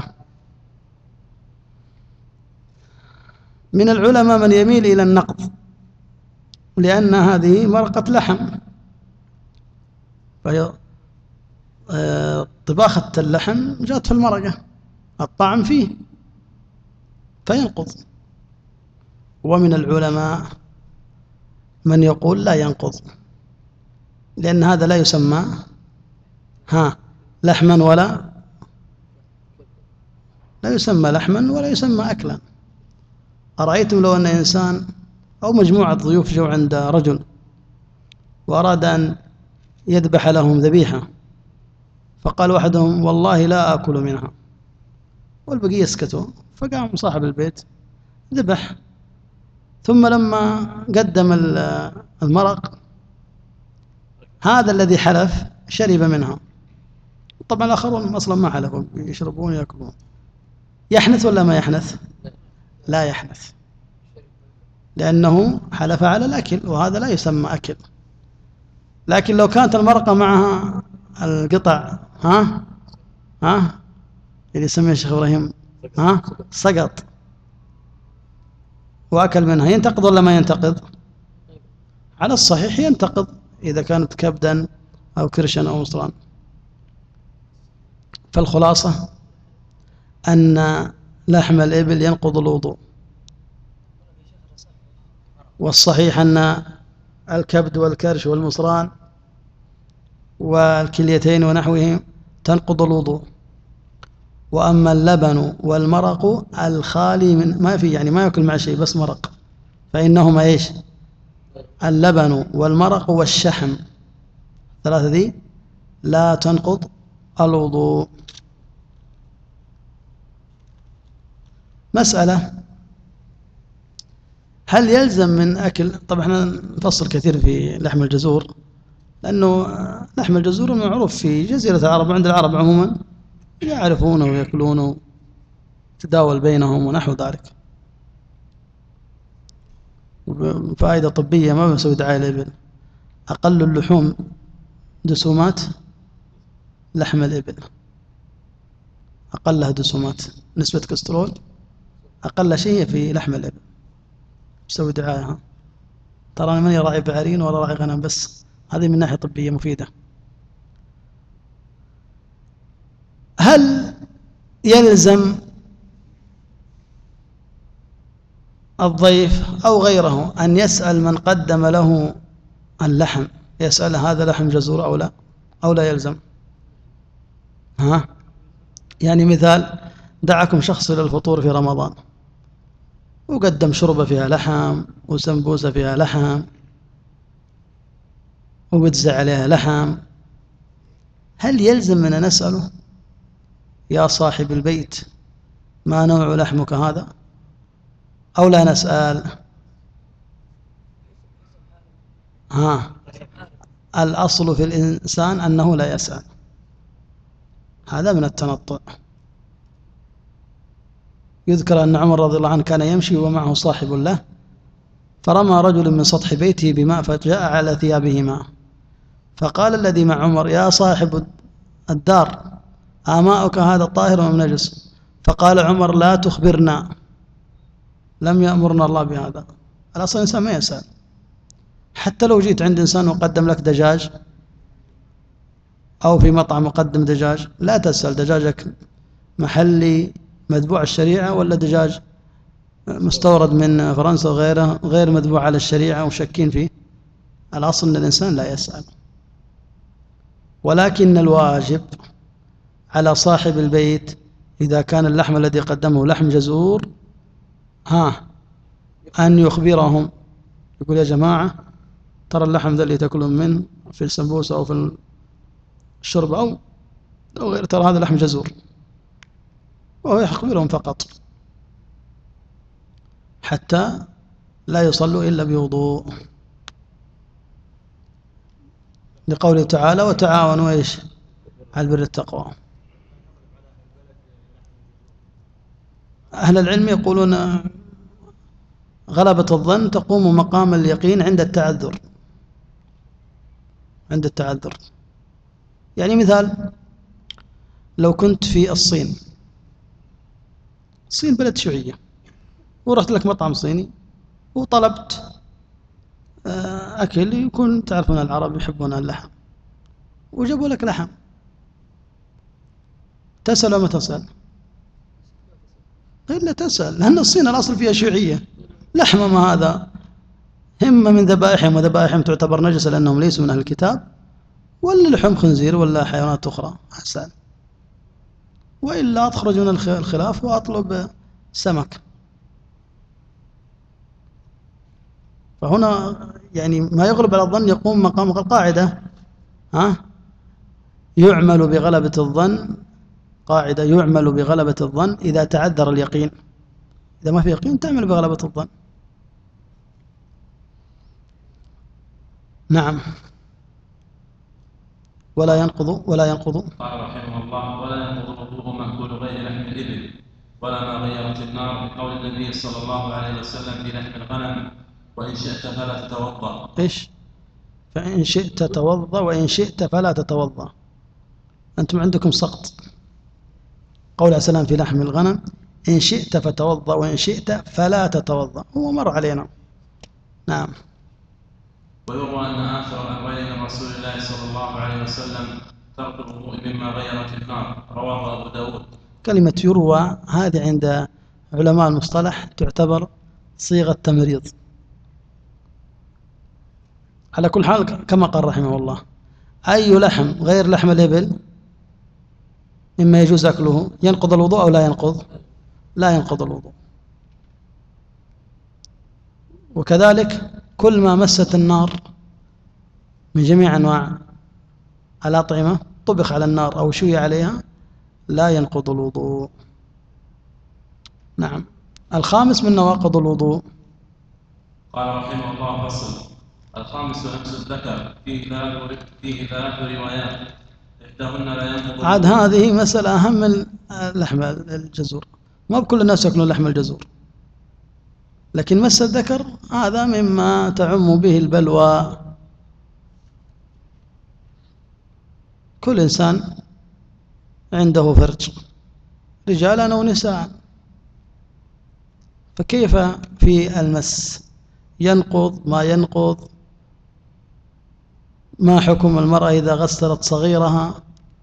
من العلماء من يميل إلى النقض، لأن هذه مرقة لحم، فهي طباخة اللحم جاءت في المرقة الطعم فيه فينقض. ومن العلماء من يقول لا ينقض، لأن هذا لا يسمى ها لحما ولا لا يسمى لحما ولا يسمى أكلا. أرأيتم لو أن إنسان أو مجموعة ضيوف جو عند رجل وأراد أن يذبح لهم ذبيحة، فقال واحدهم والله لا آكل منها، والبقية يسكتوا، فقام صاحب البيت ذبح، ثم لما قدم المرق هذا الذي حلف شرب منها. طبعا الآخرون أصلا ما حلفوا، يشربون يأكلون. يحنث ولا ما يحنث؟ لا يحنث، لأنه حلف على الأكل، وهذا لا يسمى أكل. لكن لو كانت المرقة معها القطع ها ها اللي يسميه الشيخ إبراهيم ها سقط وأكل منها، ينتقض ولا ما ينتقض؟ على الصحيح ينتقض إذا كانت كبدا أو كرشا أو مصران. فالخلاصة أن لحم الإبل ينقض الوضوء، والصحيح أن الكبد والكرش والمصران والكليتين ونحوهم تنقض الوضوء. وأما اللبن والمرق الخالي من ما في، يعني ما يأكل مع شيء بس مرق، فإنهما إيش؟ اللبن والمرق والشحم، الثلاثة ذي لا تنقض الوضوء. مسألة: هل يلزم من أكل، طبعا احنا نفصل كثير في لحم الجزور، لأنه لحم الجزور معروف في جزيرة العرب، عند العرب عموما يعرفونه ويأكلونه، تداول بينهم ونحو ذلك. فائدة طبية ما بنسوي دعاية للإبل. أقل اللحوم دسومات لحم الإبل، أقلها دسومات، نسبة كوليسترول أقل شيء في لحم الإبل. بسوي دعاية، ترى أنا ماني راعي بعارين ولا راعي غنم، بس هذه من ناحية طبية مفيدة. هل يلزم الضيف أو غيره أن يسأل من قدم له اللحم، يسأل هذا لحم جزور أو لا، أو لا يلزم؟ ها؟ يعني مثال: دعاكم شخص إلى الفطور في رمضان وقدم شربة فيها لحم وسمبوسة فيها لحم وبتزع عليها لحم، هل يلزم من نسأله يا صاحب البيت ما نوع لحمك هذا، أو لا نسأل؟ ها، الأصل في الإنسان أنه لا يسأل، هذا من التنطع. يذكر أن عمر رضي الله عنه كان يمشي ومعه صاحب له، فرمى رجل من سطح بيته بماء فجاء على ثيابه ماء، فقال الذي مع عمر: يا صاحب الدار أماؤك هذا طاهر أم نجس؟ فقال عمر: لا تخبرنا، لم يأمرنا الله بهذا. الأصل الإنسان ما يسأل، حتى لو جيت عند إنسان وقدم لك دجاج أو في مطعم مقدم دجاج، لا تسأل دجاجك محلي مذبوع الشريعة ولا دجاج مستورد من فرنسا وغيره غير مذبوع على الشريعة وشكين فيه. الأصل أن الإنسان لا يسأل، ولكن الواجب على صاحب البيت إذا كان اللحم الذي قدمه لحم جزور ها أن يخبرهم، يقول: يا جماعة ترى اللحم ذا اللي تأكلون منه في السمبوسة أو في الشرب أو أو غير، ترى هذا لحم جزور، وهو يخبرهم فقط حتى لا يصلوا إلا بوضوء، لقوله تعالى: وتعاونوا إيش على البر والتقوى. أهل العلم يقولون غلبة الظن تقوم مقام اليقين عند التعذر، عند التعذر. يعني مثال: لو كنت في الصين، الصين بلد شيوعية، ورحت لك مطعم صيني وطلبت أكل يكون، تعرفون العرب يحبون اللحم، وجابوا لك لحم، تسأل وما تسأل؟ إلا تسأل، لأن الصين الأصل فيها شيوعية. لحم ما هذا إما من ذبائحهم، وذبائحهم تعتبر نجسة لأنهم ليسوا من أهل الكتاب، ولا لحم خنزير ولا حيوانات أخرى، أسأل. وإلا أخرج من الخلاف وأطلب سمك. فهنا يعني ما يغلب على الظن يقوم مقام القاعدة، ها، يعمل بغلبة الظن، قاعدة يعمل بغلبة الظن إذا تعذر اليقين، إذا ما في يقين تعمل بغلبة الظن. نعم. ولا ينقض ولا ينقض قال رحمه الله: ولا ينقض وضوء مأكول غير لحم الإبل ولا ما غيرت النار، بقول النبي صلى الله عليه وسلم في لحم الغنم: وإن شئت فلا تتوضأ. إيش؟ فإن شئت توضأ وإن شئت فلا تتوضأ. أنتم عندكم سقط. قول عليه السلام في لحم الغنم: إن شئت فتوضأ وإن شئت فلا تتوضأ، هو مر علينا. نعم. ويروى أن آخر الأمرين من رسول الله صلى الله عليه وسلم ترك الوضوء مما غيرت النار، رواه أبو داود. كلمة يروى هذه عند علماء المصطلح تعتبر صيغة تمريض. على كل حال كما قال رحمه الله: أي لحم غير لحم الإبل مما يجوز أكله ينقض الوضوء أو لا ينقض؟ لا ينقض الوضوء. وكذلك كل ما مست النار من جميع أنواع الأطعمة طبخ على النار أو شوي عليها لا ينقض الوضوء. نعم. الخامس من نواقض الوضوء. قال رحمه الله: فصل. الخامس لمس الذكر، فيه ثلاث فيه ثلاث روايات، إحداهن لا ينقض. عاد هذه مسألة أهم من لحم الجزور. ما بكل الناس يأكلون لحم الجزور، لكن مس الذكر هذا مما تعم به البلوى. كل إنسان عنده فرج، رجالا أو نساء، فكيف في المس؟ ينقض ما ينقض؟ ما حكم المرأة إذا غسلت صغيرها؟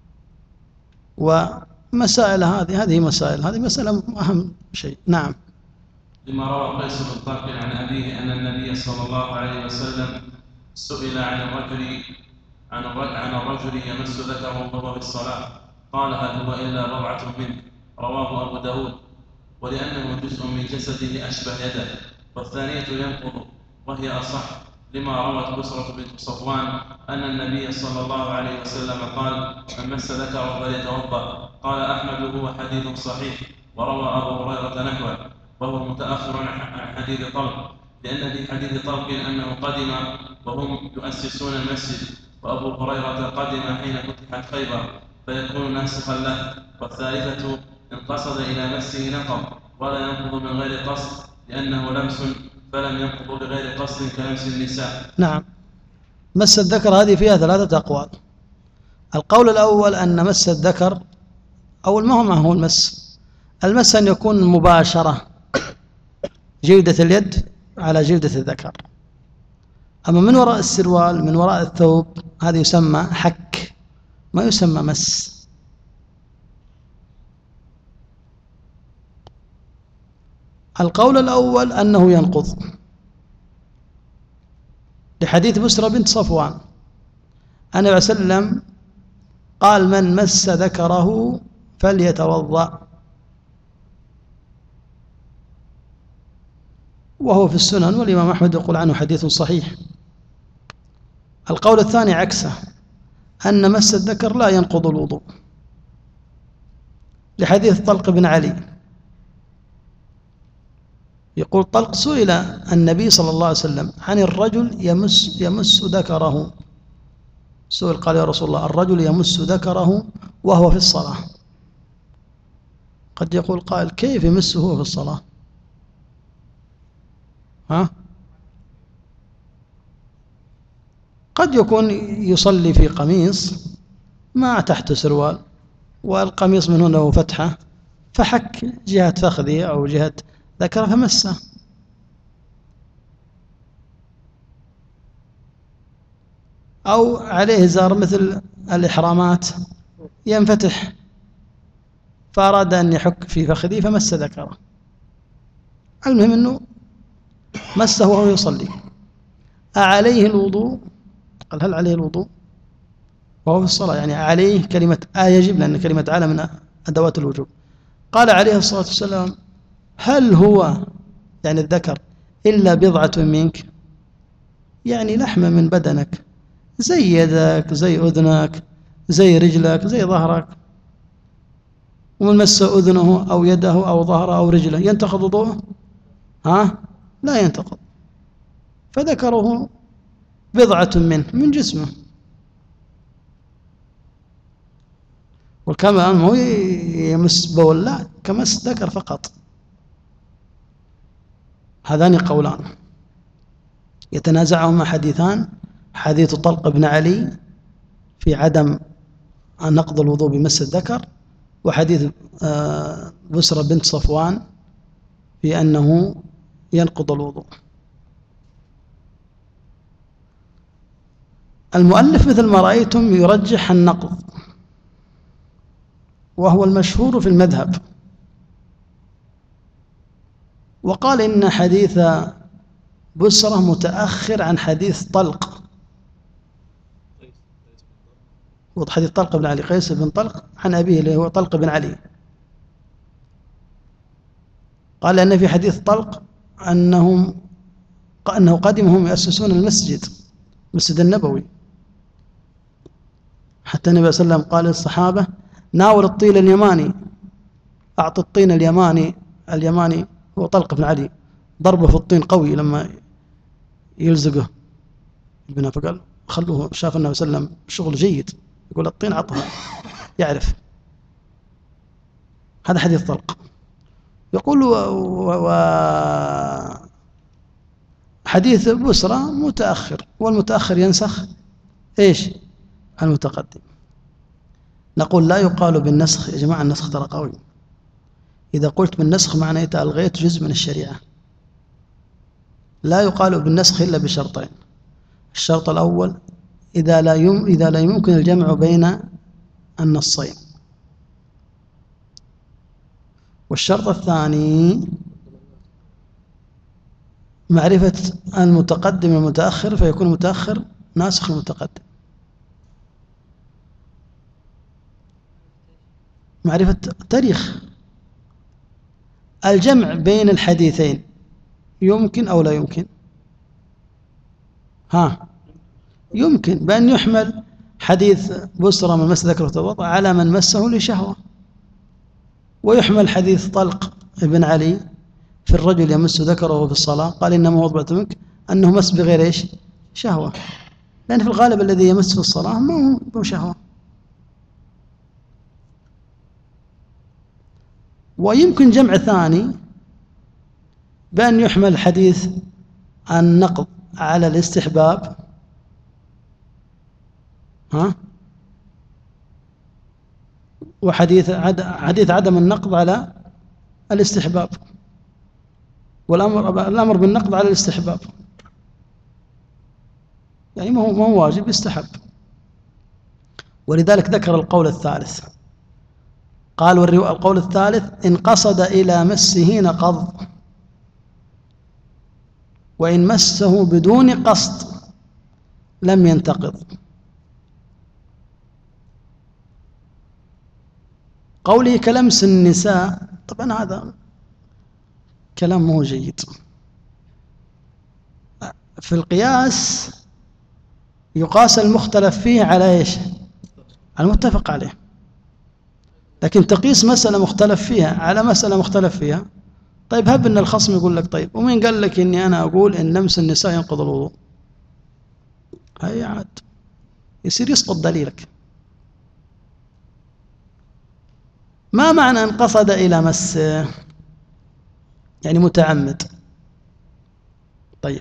ومسائل هذه هذه مسائل هذه مسألة أهم شيء. نعم. لما روى قيس بن طلق عن أبيه أن النبي صلى الله عليه وسلم سئل عن الرجل عن عن الرجل يمس ذكره وهو في الصلاة، قال: هل هو إلا بضعة منه، رواه أبو داود. ولأنه جزء من جسده أشبه يده. والثانية ينقض وهي أصح، لما روت بسرة بنت صفوان أن النبي صلى الله عليه وسلم قال: من مس ذكره فليتوضأ. قال أحمد: هو حديث صحيح. وروى أبو هريرة نحوه، وهو متأخر عن حديث طلق، لأن في حديث طلق أنه قدم وهم يؤسسون المسجد، وأبو هريرة قدم حين فتحت خيبر، فيكون ناسخا له. والثالثة إن قصد إلى مسه نقض، ولا ينقض من غير قصد، لأنه لمس فلم ينقض بغير قصد كلمس النساء. نعم. مس الذكر هذه فيها ثلاثة أقوال. القول الأول أن مس الذكر أول ما هو ما هو المس. المس أن يكون مباشرة، جلدة اليد على جلدة الذكر. أما من وراء السروال من وراء الثوب هذا يسمى حك، ما يسمى مس. القول الأول أنه ينقض، لحديث بسرة بنت صفوان أن النبي صلى الله عليه وسلم قال: من مس ذكره فليتوضأ، وهو في السنن، والإمام أحمد يقول عنه حديث صحيح. القول الثاني عكسه، أن مس الذكر لا ينقض الوضوء، لحديث طلق بن علي. يقول طلق: سئل النبي صلى الله عليه وسلم عن الرجل يمس يمس ذكره، سئل قال: يا رسول الله، الرجل يمس ذكره وهو في الصلاة. قد يقول قائل: كيف يمسه وهو في الصلاة؟ ها؟ قد يكون يصلي في قميص ما تحت سروال، والقميص من هنا له فتحة، فحك جهة فخذه أو جهة ذكره فمسه. أو عليه إزار مثل الإحرامات ينفتح، فأراد أن يحك في فخذه فمس ذكره. المهم أنه مسه وهو يصلي. أعليه الوضوء؟ قال: هل عليه الوضوء وهو في الصلاة؟ يعني عليه كلمة آه يجب، لأن كلمة على من أدوات الوجوب. قال عليه الصلاة والسلام: هل هو يعني الذكر إلا بضعة منك، يعني لحمة من بدنك، زي يدك زي أذنك زي رجلك زي ظهرك. ومن مس أذنه أو يده أو ظهره أو رجله ينتقض وضوءه؟ ها؟ لا ينتقض. فذكره بضعة منه من جسمه، والكمال مو يمس بول، لا، كمس ذكر فقط. هذان قولان يتنازعهما حديثان: حديث طلق بن علي في عدم نقض الوضوء بمس الذكر، وحديث بسرة بنت صفوان في أنه ينقض الوضوء. المؤلف مثل ما رأيتم يرجح النقض، وهو المشهور في المذهب، وقال إن حديث بسرة متأخر عن حديث طلق، حديث طلق بن علي، قيس بن طلق عن أبيه اللي هو طلق بن علي. قال أن في حديث طلق أنهم أنه قدمهم يأسسون المسجد، المسجد النبوي، حتى النبي صلى الله عليه وسلم قال للصحابة: ناول الطين اليماني، أعطي الطين اليماني. اليماني هو طلق بن علي، ضربه في الطين قوي لما يلزقه البناء، فقال خلوه، شاف النبي صلى الله عليه وسلم شغل جيد، يقول الطين عطها يعرف. هذا حديث طلق. يقول و... و... حديث بسرة متأخر، والمتأخر ينسخ إيش؟ المتقدم. نقول لا يقال بالنسخ يا جماعة، النسخ ترى قوي. إذا قلت بالنسخ معناه ألغيت جزء من الشريعة. لا يقال بالنسخ إلا بشرطين: الشرط الأول إذا لا يم... إذا لا يمكن الجمع بين النصين، والشرط الثاني معرفة المتقدم والمتأخر، فيكون المتأخر ناسخ المتقدم. معرفة تاريخ. الجمع بين الحديثين يمكن أو لا يمكن؟ ها يمكن، بأن يحمل حديث بسرة من مس ذكره وتوضأ على من مسه لشهوة، ويحمل حديث طلق ابن علي في الرجل يمس ذكره في الصلاة، قال إنما وضعت منك أنه مس بغير إيش؟ شهوة، لأن في الغالب الذي يمس في الصلاة ما هو شهوة. ويمكن جمع ثاني بأن يحمل حديث النقض على الاستحباب، ها، وحديث عد... حديث عدم النقض على الاستحباب، والأمر الأمر بالنقض على الاستحباب، يعني ما هو ما هو واجب، يستحب. ولذلك ذكر القول الثالث، قال والقول الثالث إن قصد إلى مسه نقض، وإن مسه بدون قصد لم ينتقض. قوله كلمس النساء، طبعا هذا كلام مو جيد. في القياس يقاس المختلف فيه على إيش؟ على المتفق عليه. لكن تقيس مسألة مختلف فيها على مسألة مختلف فيها، طيب هب أن الخصم يقول لك طيب ومين قال لك إني أنا أقول إن لمس النساء ينقض الوضوء؟ هاي عاد يصير يسقط دليلك. ما معنى أن قصد إلى مس؟ يعني متعمد. طيب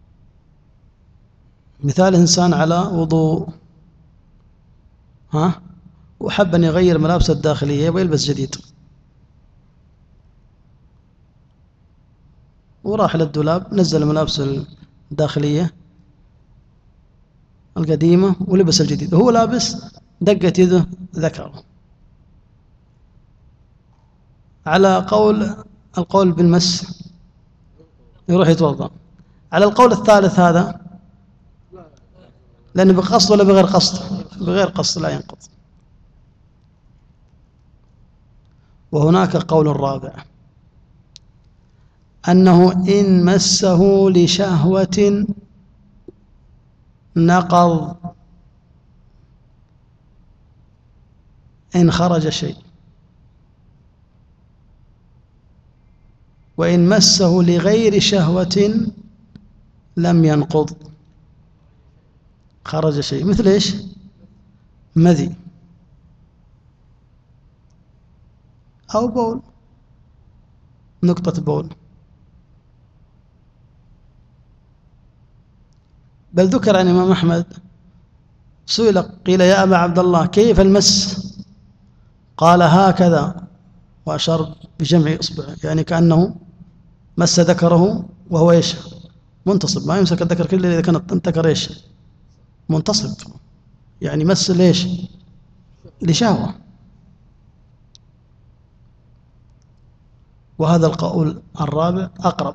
مثال إنسان على وضوء، ها، وحب أن يغير ملابسه الداخلية ويلبس جديد، وراح للدولاب نزل ملابسه الداخلية القديمة ولبس الجديد، وهو لابس دقت يده ذكره. على قول القول بالمس يروح يتوضأ. على القول الثالث هذا لأنه بقصد ولا بغير قصد؟ بغير قصد لا ينقض. وهناك قول رابع أنه إن مسه لشهوة نقض إن خرج شيء، وإن مسه لغير شهوة لم ينقض، خرج شيء. مثل إيش؟ مذي أو بول، نقطة بول. بل ذكر عن الإمام أحمد سئل قيل يا أبا عبد الله كيف المس؟ قال هكذا، وأشار بجمع إصبعه، يعني كأنه مس ذكره وهو إيش؟ منتصب، ما يمسك الذكر كله إذا كانت الذكر إيش؟ منتصب، يعني مس ليش؟ لشهوة. وهذا القول الرابع أقرب،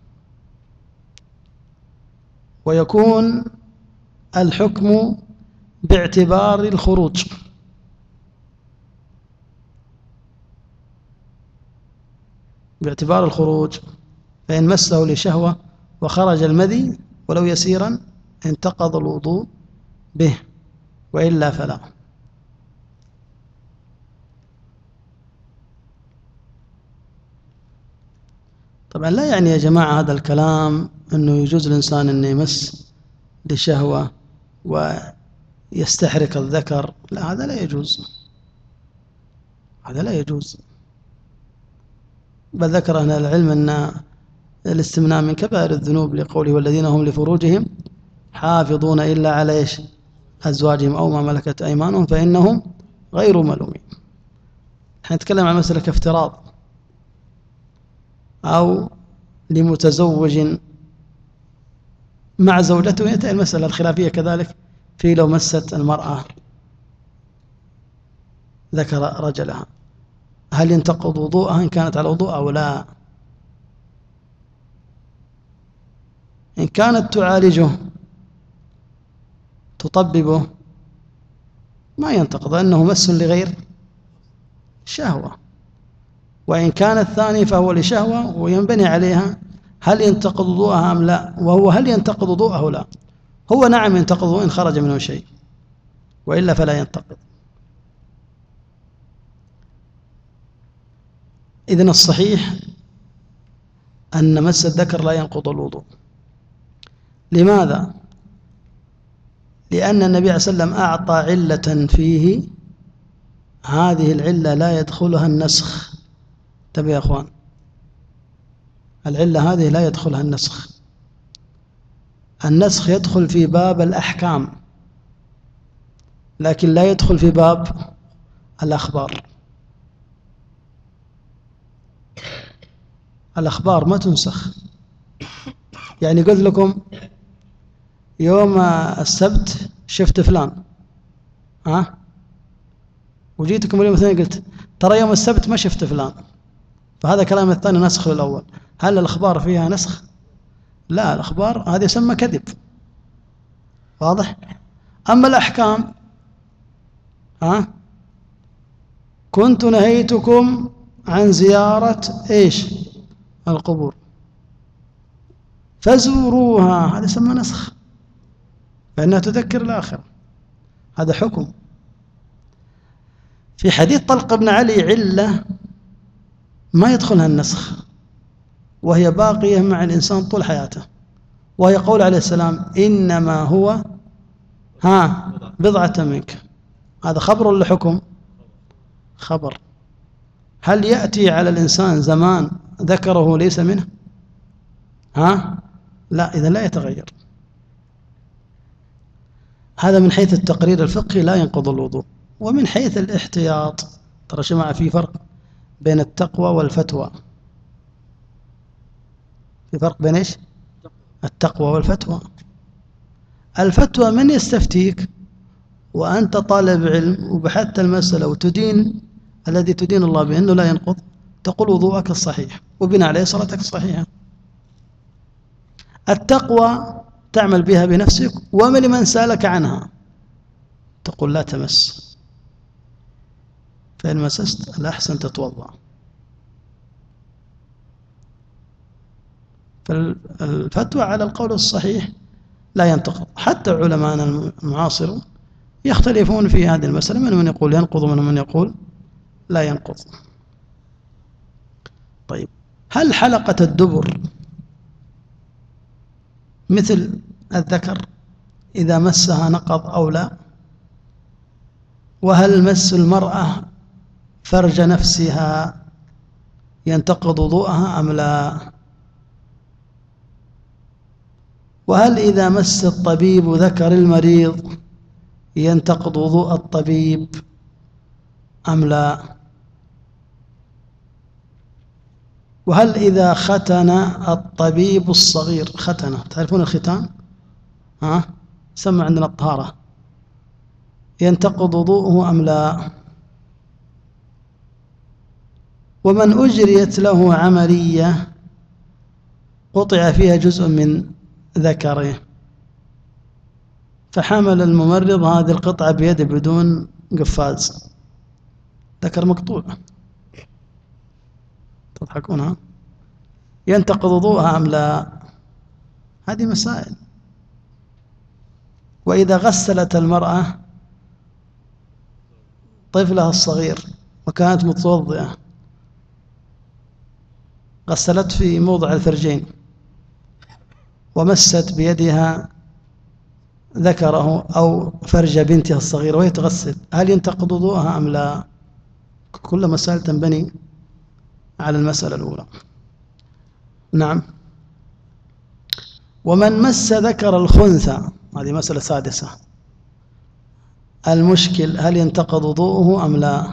ويكون الحكم باعتبار الخروج، باعتبار الخروج، فإن مسه لشهوة وخرج المذي ولو يسيرا انتقض الوضوء به، وإلا فلا. طبعا لا يعني يا جماعة هذا الكلام أنه يجوز الإنسان أنه يمس لشهوة ويستحرك الذكر، لا، هذا لا يجوز، هذا لا يجوز. بل ذكر أهل العلم أن الاستمناء من كبائر الذنوب لقوله والذين هم لفروجهم حافظون إلا على إيش؟ أزواجهم أو ما ملكت أيمانهم فإنهم غير ملومين. نحن نتكلم عن مسألة كافتراض، أو لمتزوج مع زوجته ينتهي المسألة الخلافية كذلك في لو مست المرأة ذكر رجلها هل ينتقض وضوءها إن كانت على وضوء أو لا. إن كانت تعالجه تطببه ما ينتقض، لأنه مس لغير شهوة. وإن كان الثاني فهو لشهوة وينبني عليها هل ينتقض وضوءها أم لا، وهو هل ينتقض وضوءه لا. هو نعم ينتقض إن خرج منه شيء، وإلا فلا ينتقض. إذن الصحيح أن مس الذكر لا ينقض الوضوء. لماذا؟ لأن النبي عليه الصلاة والسلام أعطى علة فيه، هذه العلة لا يدخلها النسخ. انتبهوا يا أخوان، العلة هذه لا يدخلها النسخ. النسخ يدخل في باب الأحكام لكن لا يدخل في باب الأخبار. الأخبار ما تنسخ. يعني قلت لكم يوم السبت شفت فلان، ها، وجيتكم اليوم الثاني قلت ترى يوم السبت ما شفت فلان، فهذا كلام الثاني نسخ للأول. هل الأخبار فيها نسخ؟ لا، الأخبار هذا يسمى كذب، واضح؟ أما الأحكام، ها، كنت نهيتكم عن زيارة إيش؟ القبور فزوروها، هذا يسمى نسخ، فإنها تذكر الآخرة، هذا حكم. في حديث طلق بن علي علة ما يدخلها النسخ، وهي باقية مع الإنسان طول حياته، وهي قول عليه السلام إنما هو ها بضعة منك. هذا خبر ولا حكم؟ خبر. هل يأتي على الإنسان زمان ذكره ليس منه؟ ها؟ لا، إذا لا يتغير. هذا من حيث التقرير الفقهي لا ينقض الوضوء. ومن حيث الاحتياط، ترى جماعة في فرق بين التقوى والفتوى. في فرق بين إيش؟ التقوى والفتوى. الفتوى من يستفتيك وأنت طالب علم وبحثت المسألة وتدين الذي تدين الله به أنه لا ينقض، تقول وضوءك الصحيح وبناء عليه صلاتك الصحيحة. التقوى تعمل بها بنفسك ومن من سألك عنها تقول لا تمس، فإن مسست الأحسن تتوضأ. فالفتوى على القول الصحيح لا ينتقض. حتى علماءنا المعاصرون يختلفون في هذه المسألة، من من يقول ينقض ومن من يقول لا ينقض. طيب، هل حلقة الدبر مثل الذكر إذا مسها نقض أو لا؟ وهل مس المرأة فرج نفسها ينتقض وضوءها أم لا؟ وهل إذا مس الطبيب ذكر المريض ينتقض وضوء الطبيب أم لا؟ وهل إذا ختن الطبيب الصغير، ختنه، تعرفون الختان؟ ها؟ سمى عندنا الطهارة، ينتقض وضوءه أم لا؟ ومن أجريت له عملية قطع فيها جزء من ذكره فحمل الممرض هذه القطعة بيده بدون قفاز، ذكر مقطوع، تضحكونها، ينتقض وضوءها أم لا؟ هذه مسائل. وإذا غسلت المرأة طفلها الصغير وكانت متوضئة، غسلت في موضع الفرجين ومست بيدها ذكره أو فرج بنتها الصغيرة وهي تغسل، هل ينتقض وضوءها أم لا؟ كل مسائل تنبني على المسألة الأولى. نعم. ومن مس ذكر الخنثى، هذه مسألة سادسة، المشكل هل ينتقض وضوءه أم لا؟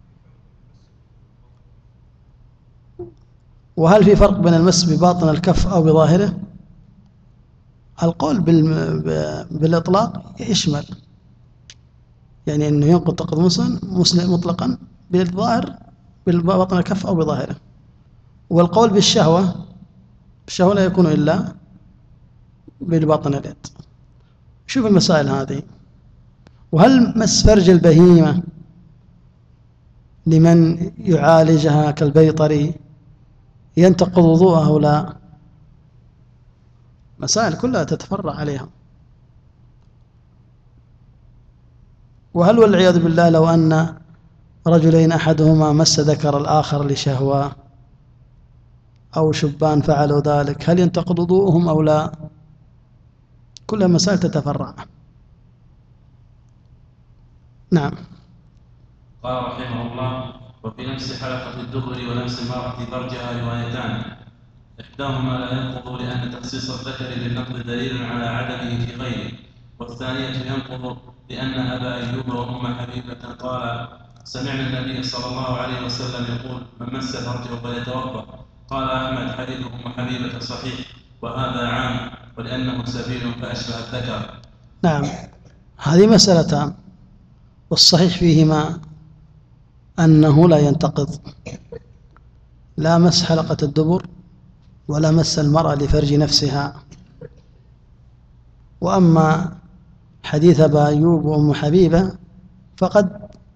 وهل في فرق بين المس بباطن الكف أو بظاهره؟ القول بالإطلاق يشمل، يعني أنه ينقض تقض مسلم مطلقا بالظاهر بباطن الكف أو بظاهره. والقول بالشهوة، الشهوة لا يكون إلا بالباطن اليد. شوف المسائل هذه. وهل مس فرج البهيمة لمن يعالجها كالبيطري ينتقض وضوءه أو لا؟ مسائل كلها تتفرع عليها. وهل والعياذ بالله لو أن رجلين أحدهما مس ذكر الآخر لشهوة أو شبان فعلوا ذلك، هل ينتقض وضوءهم أو لا؟ كلها مسائل تتفرع. نعم. قال رحمه الله: وفي نفس حلقة الدبر ولمس المرأة فرجها روايتان، إحداهما لا ينقض لأن تخصيص الذكر بالنقض دليل على عدمه في غيره، والثانية ينقض لأن أبا أيوب وأم حبيبة قال: سمعنا النبي صلى الله عليه وسلم يقول: من مس فرجه فليتوضأ. قال أحمد: حديث أم حبيبة صحيح، وهذا عام ولأنه سبيل فأشبه الذكر. نعم، هذه مسألتان، والصحيح فيهما أنه لا ينتقض، لا مس حلقة الدبر ولا مس المرأة لفرج نفسها. وأما حديث أبا أيوب وأم حبيبة فقد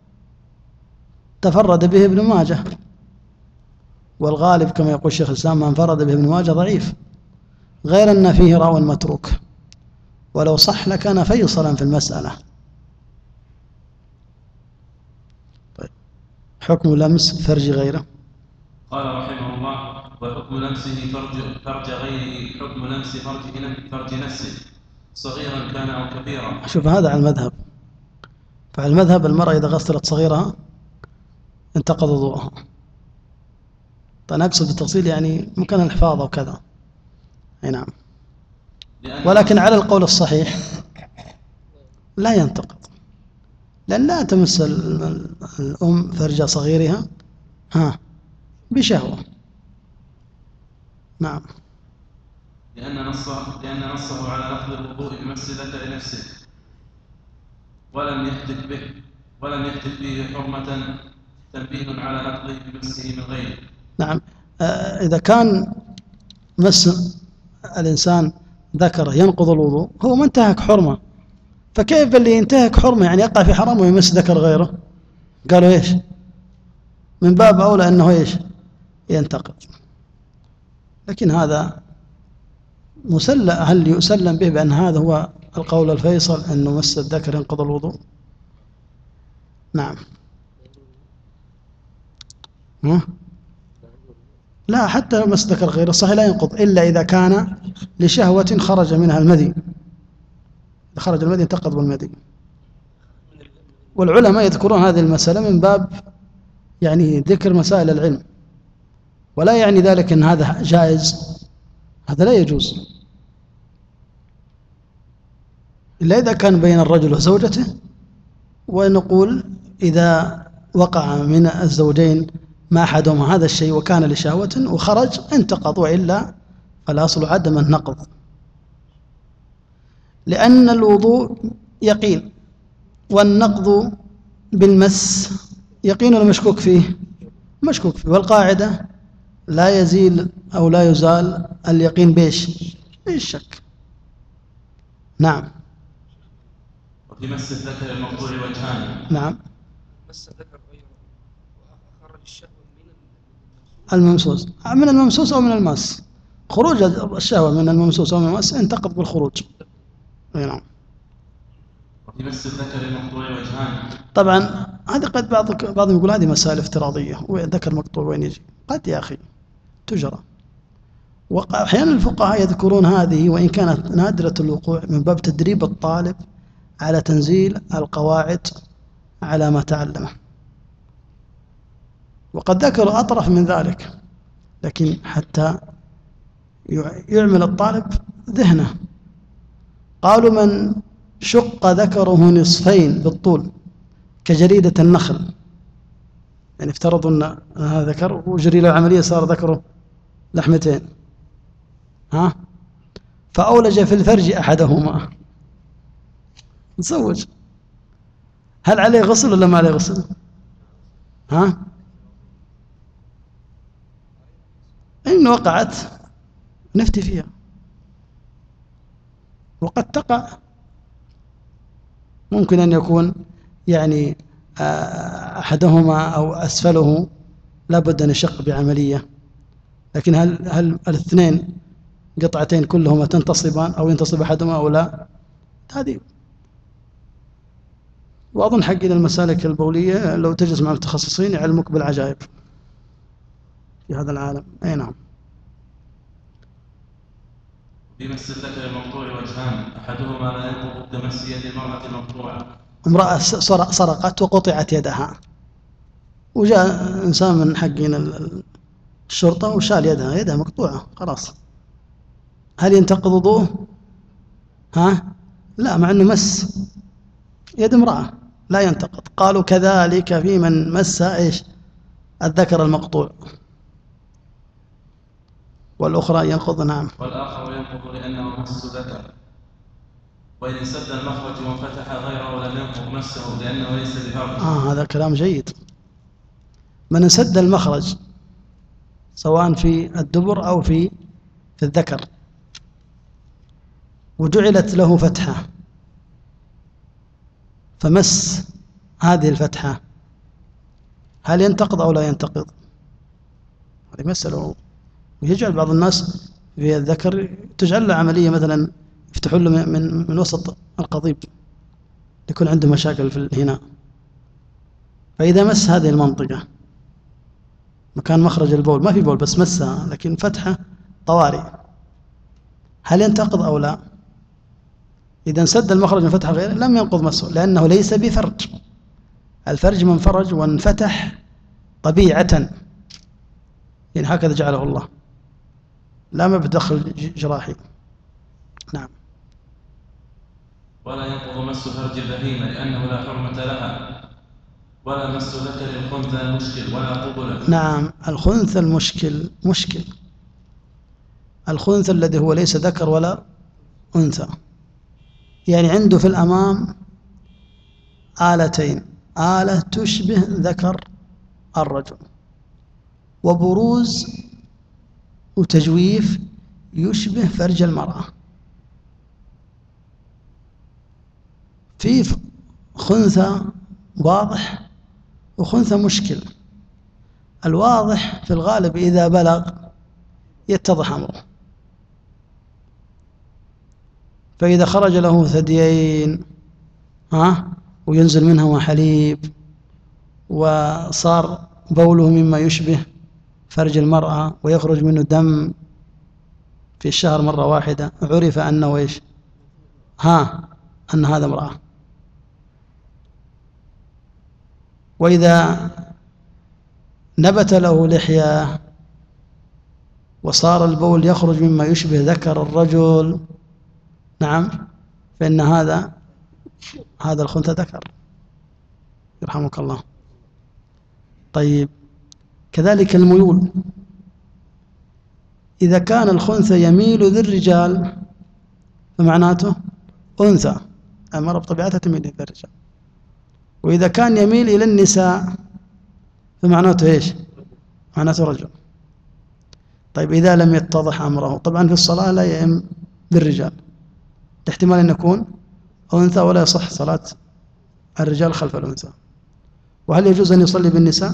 تفرد به ابن ماجه، والغالب كما يقول الشيخ الإسلام من فرد به ابن ماجه ضعيف، غير أن فيه راو متروك، ولو صح لكان فيصلا في المسألة. طيب، حكم لمس فرج غيره. قال رحمه الله: وحكم لمسه فرج, فرج غيره حكم لمس فرج, فرج نفسه صغيرا كان أو كبيرا. شوف، هذا على المذهب، فعلى المذهب المرأة إذا غسلت صغيرها انتقض وضوءها. طيب، أقصد بالتفصيل يعني ممكن الحفاظ وكذا. أي نعم. ولكن على القول الصحيح لا ينتقض، لأن لا تمس الأم فرج صغيرها ها بشهوة. نعم. لأن نصه لأن نصه على لفظ الوضوء بمس ذكر نفسه ولم يحدث به ولم يحدث به حرمة، تنبيه على لفظه بمسه من غيره. نعم. آه إذا كان مس الإنسان ذكره ينقض الوضوء، هو ما انتهك حرمة، فكيف اللي ينتهك حرمة يعني يقع في حرام ويمس ذكر غيره؟ قالوا إيش؟ من باب أولى أنه إيش؟ ينتقض. لكن هذا مسلم، هل يسلم به بأن هذا هو القول الفيصل أنه مس الذكر ينقض الوضوء؟ نعم. ها؟ لا، حتى مس ذكر غيره صحيح لا ينقض، إلا إذا كان لشهوة خرج منها المذي، إذا خرج المذي انتقض بالمذي. والعلماء يذكرون هذه المسألة من باب يعني ذكر مسائل العلم، ولا يعني ذلك أن هذا جائز، هذا لا يجوز إلا إذا كان بين الرجل وزوجته. ونقول إذا وقع من الزوجين ما أحدهما هذا الشيء وكان لشهوة وخرج انتقض، وإلا فالأصل عدم النقض. لأن الوضوء يقين، والنقض بالمس يقين ولا مشكوك فيه؟ مشكوك فيه. والقاعدة لا يزيل أو لا يزال اليقين بإيش؟ بالشك. نعم. وفي مس الذكر المقطوع وجهان. نعم. مس الذكر غيره وخرج الشهوة من الممسوس، من الممسوس أو من الماس. خروج الشهوة من الممسوس أو من الماس انتقض بالخروج. نعم. وفي مس الذكر المقطوع وجهان. طبعا هذه قد بعض بعضهم يقول هذه مسائل افتراضية، وذكر مقطوع وين يجي؟ قد يا أخي تجرى. وأحيانا الفقهاء يذكرون هذه وإن كانت نادرة الوقوع من باب تدريب الطالب على تنزيل القواعد على ما تعلمه. وقد ذكروا أطرف من ذلك، لكن حتى يعمل الطالب ذهنه. قالوا من شق ذكره نصفين بالطول كجريدة النخل، يعني افترضوا أن هذا ذكر وجري له عملية صار ذكره لحمتين، ها، فأولج في الفرج أحدهما، نزوج، هل عليه غسل ولا ما عليه غسل؟ ها؟ إن وقعت نفتي فيها، وقد تقع. ممكن أن يكون يعني أحدهما أو أسفله لابد أن يشق بعملية، لكن هل هل الاثنين قطعتين كلهما تنتصبان أو ينتصب أحدهما أو لا؟ هذه. وأظن حقنا المسالك البولية لو تجلس مع المتخصصين يعلمك بالعجائب في هذا العالم. أي نعم. في مس الذكر المقطوع وجهان، أحدهما لا ينقض كمس يد المرأة المقطوعة. امرأة سرقت وقطعت يدها، وجاء إنسان من حقين الشرطة وشال يدها، يدها مقطوعة خلاص، هل ينتقض وضوءه؟ ها؟ لا، مع أنه مس يد امرأة لا ينتقض. قالوا كذلك في من مس إيش؟ الذكر المقطوع. والأخرى ينقض. نعم. والآخر ينقض لأنه مس ذكر، وإن سد المخرج وانفتح غيره ولم ينقض مسه لأنه ليس بفرج. آه هذا كلام جيد. من سد المخرج سواء في الدبر أو في في الذكر وجعلت له فتحة فمس هذه الفتحة، هل ينتقض أو لا ينتقض؟ هذه مسألة. ويجعل بعض الناس في الذكر تجعل له عملية، مثلا يفتحون له من من وسط القضيب يكون عنده مشاكل في الهناء، فإذا مس هذه المنطقة مكان مخرج البول، ما في بول بس مسها لكن فتحة طوارئ، هل ينتقض أو لا؟ إذا سد المخرج من فتحة غيره لم ينقض مسه لأنه ليس بفرج. الفرج من فرج وانفتح طبيعة، يعني هكذا جعله الله، لا ما بدخل جراحي. نعم. ولا ينقض مس فرج البهيمة لأنه لا حرمة لها، ولا مس ذكر الخنثى المشكل ولا قبله. نعم. الخنثى المشكل مشكل، الخنثى الذي هو ليس ذكر ولا أنثى، يعني عنده في الأمام آلتين، آلة تشبه ذكر الرجل، وبروز وتجويف يشبه فرج المرأة. في خنثى واضح وخنثى مشكل. الواضح في الغالب إذا بلغ يتضح أمره، فإذا خرج له ثديين ها وينزل منهما حليب وصار بوله مما يشبه فرج المرأة ويخرج منه دم في الشهر مرة واحدة، عرف أنه إيش؟ ها أن هذا امرأة. وإذا نبت له لحية وصار البول يخرج مما يشبه ذكر الرجل، نعم، فإن هذا هذا الخنثى ذكر، يرحمك الله. طيب، كذلك الميول، إذا كان الخنثى يميل ذي الرجال فمعناته أنثى، المرأة بطبيعتها تميل إلى الرجال. وإذا كان يميل إلى النساء فمعناته إيش؟ معناته رجل. طيب إذا لم يتضح أمره، طبعا في الصلاة لا يئم بالرجال، احتمال أن يكون أنثى ولا يصح صلاة الرجال خلف الأنثى. وهل يجوز أن يصلي بالنساء؟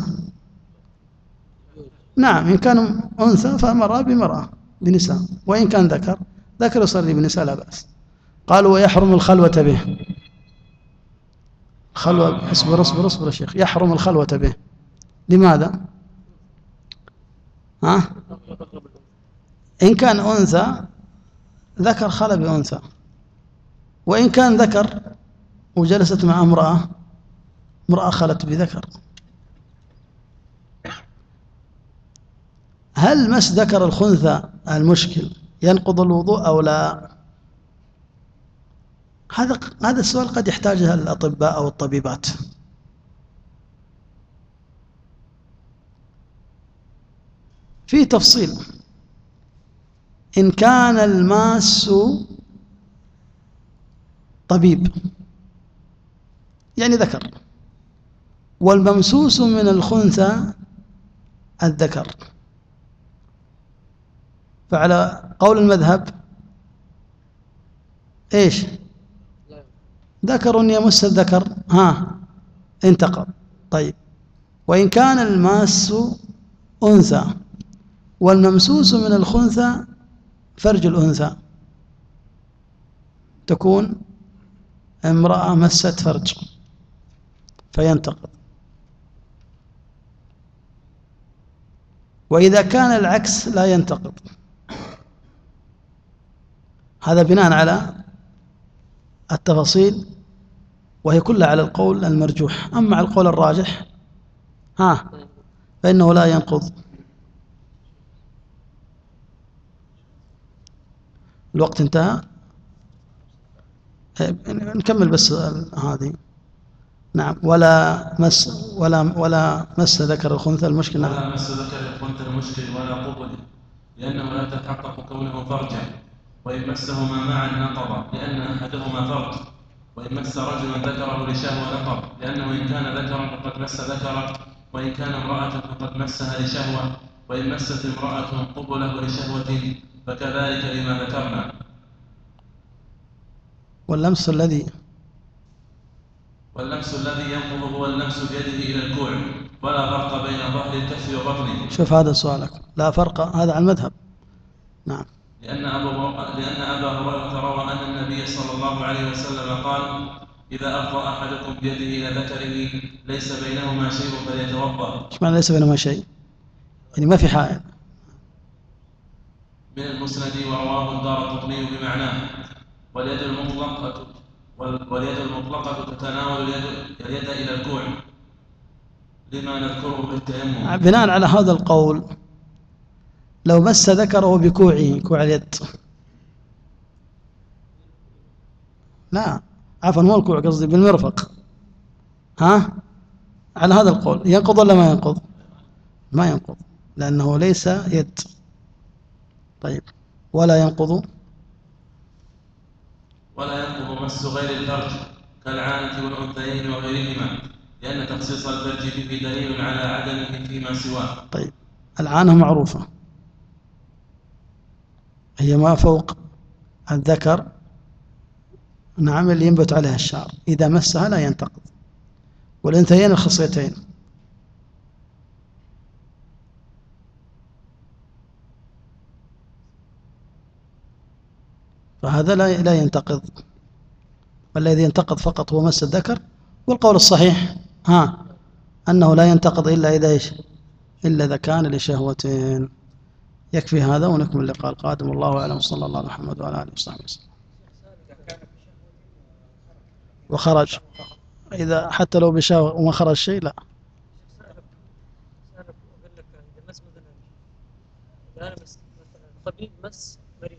نعم، إن كان أنثى فمرأة بمرأة بنساء، وإن كان ذكر ذكر يصلي بالنساء لا بأس. قالوا ويحرم الخلوة به. خلوة، اصبر اصبر اصبر يا شيخ، يحرم الخلوة به. لماذا؟ ها؟ إن كان أنثى ذكر خلى بأنثى، وإن كان ذكر وجلست مع امرأة، امرأة خلت بذكر. هل مس ذكر الخنثى المشكل ينقض الوضوء أو لا؟ هذا هذا السؤال قد يحتاجه الأطباء أو الطبيبات. في تفصيل. إن كان الماس طبيب يعني ذكر، والممسوس من الخنثى الذكر، فعلى قول المذهب إيش؟ ذكر يمس الذكر ها انتقض. طيب وإن كان الماس أنثى والممسوس من الخنثى فرج الأنثى، تكون امرأة مست فرج فينتقض. وإذا كان العكس لا ينتقض. هذا بناء على التفاصيل، وهي كلها على القول المرجوح. أما على القول الراجح ها فإنه لا ينقض. الوقت انتهى، نكمل بس هذه. نعم. ولا مس ولا ولا مس ذكر الخنثى المشكل. نعم. ولا مس ذكر الخنثى المشكل ولا قبل، لأنه لا يتحقق كونه فرجا، وإن مسهما معا نقض لأن أحدهما فرج، وإن مس رجلا ذكره لشهوة نقض، لأنه إن كان ذكرا فقد مس ذكرا، وإن كان امرأة فقد مسها لشهوة، وإن مست امرأة قبله لشهوة فكذلك لما ذكرنا. واللمس الذي واللمس الذي ينقض هو اللمس بيده إلى الكوع، ولا فرق بين ظهر الكف وبطنه. شوف هذا سؤالك، لا فرق، هذا على المذهب. نعم. لأن أبا لأن أبا هريرة روى أن النبي صلى الله عليه وسلم قال: إذا أفضى أحدكم بيده إلى ذكره ليس بينهما شيء فليتوضأ. ايش معنى ليس بينهما شيء؟ يعني ما في حائل. من المسند ورواه الدارقطني بمعناه. واليد المطلقة واليد المطلقة تتناول اليد, اليد إلى الكوع لما نذكره بالتيمم. بناء على هذا القول لو مس ذكره بكوعه، كوع اليد، لا عفوا مو الكوع، قصدي بالمرفق، ها، على هذا القول ينقض ولا ما ينقض؟ ما ينقض، لأنه ليس يد. طيب ولا ينقض ولا ينقض مس غير الفرج كالعانة والأنثيين وغيرهما، لأن تخصيص الفرج به دليل على عدمه فيما سواه. طيب العانة معروفة، هي ما فوق الذكر، نعم، اللي ينبت عليها الشعر، إذا مسها لا ينتقض. والأنثيين الخصيتين. فهذا لا لا ينتقض، والذي ينتقض فقط هو مس الذكر. والقول الصحيح ها أنه لا ينتقض إلا إذا إيش؟ إلا إذا كان لشهوة. يكفي هذا ونكمل اللقاء القادم، والله أعلم، صلى الله على محمد وعلى آله وصحبه وسلم. وخرج إذا حتى لو بشهوة وما خرج شيء لا. طبيب مس مريض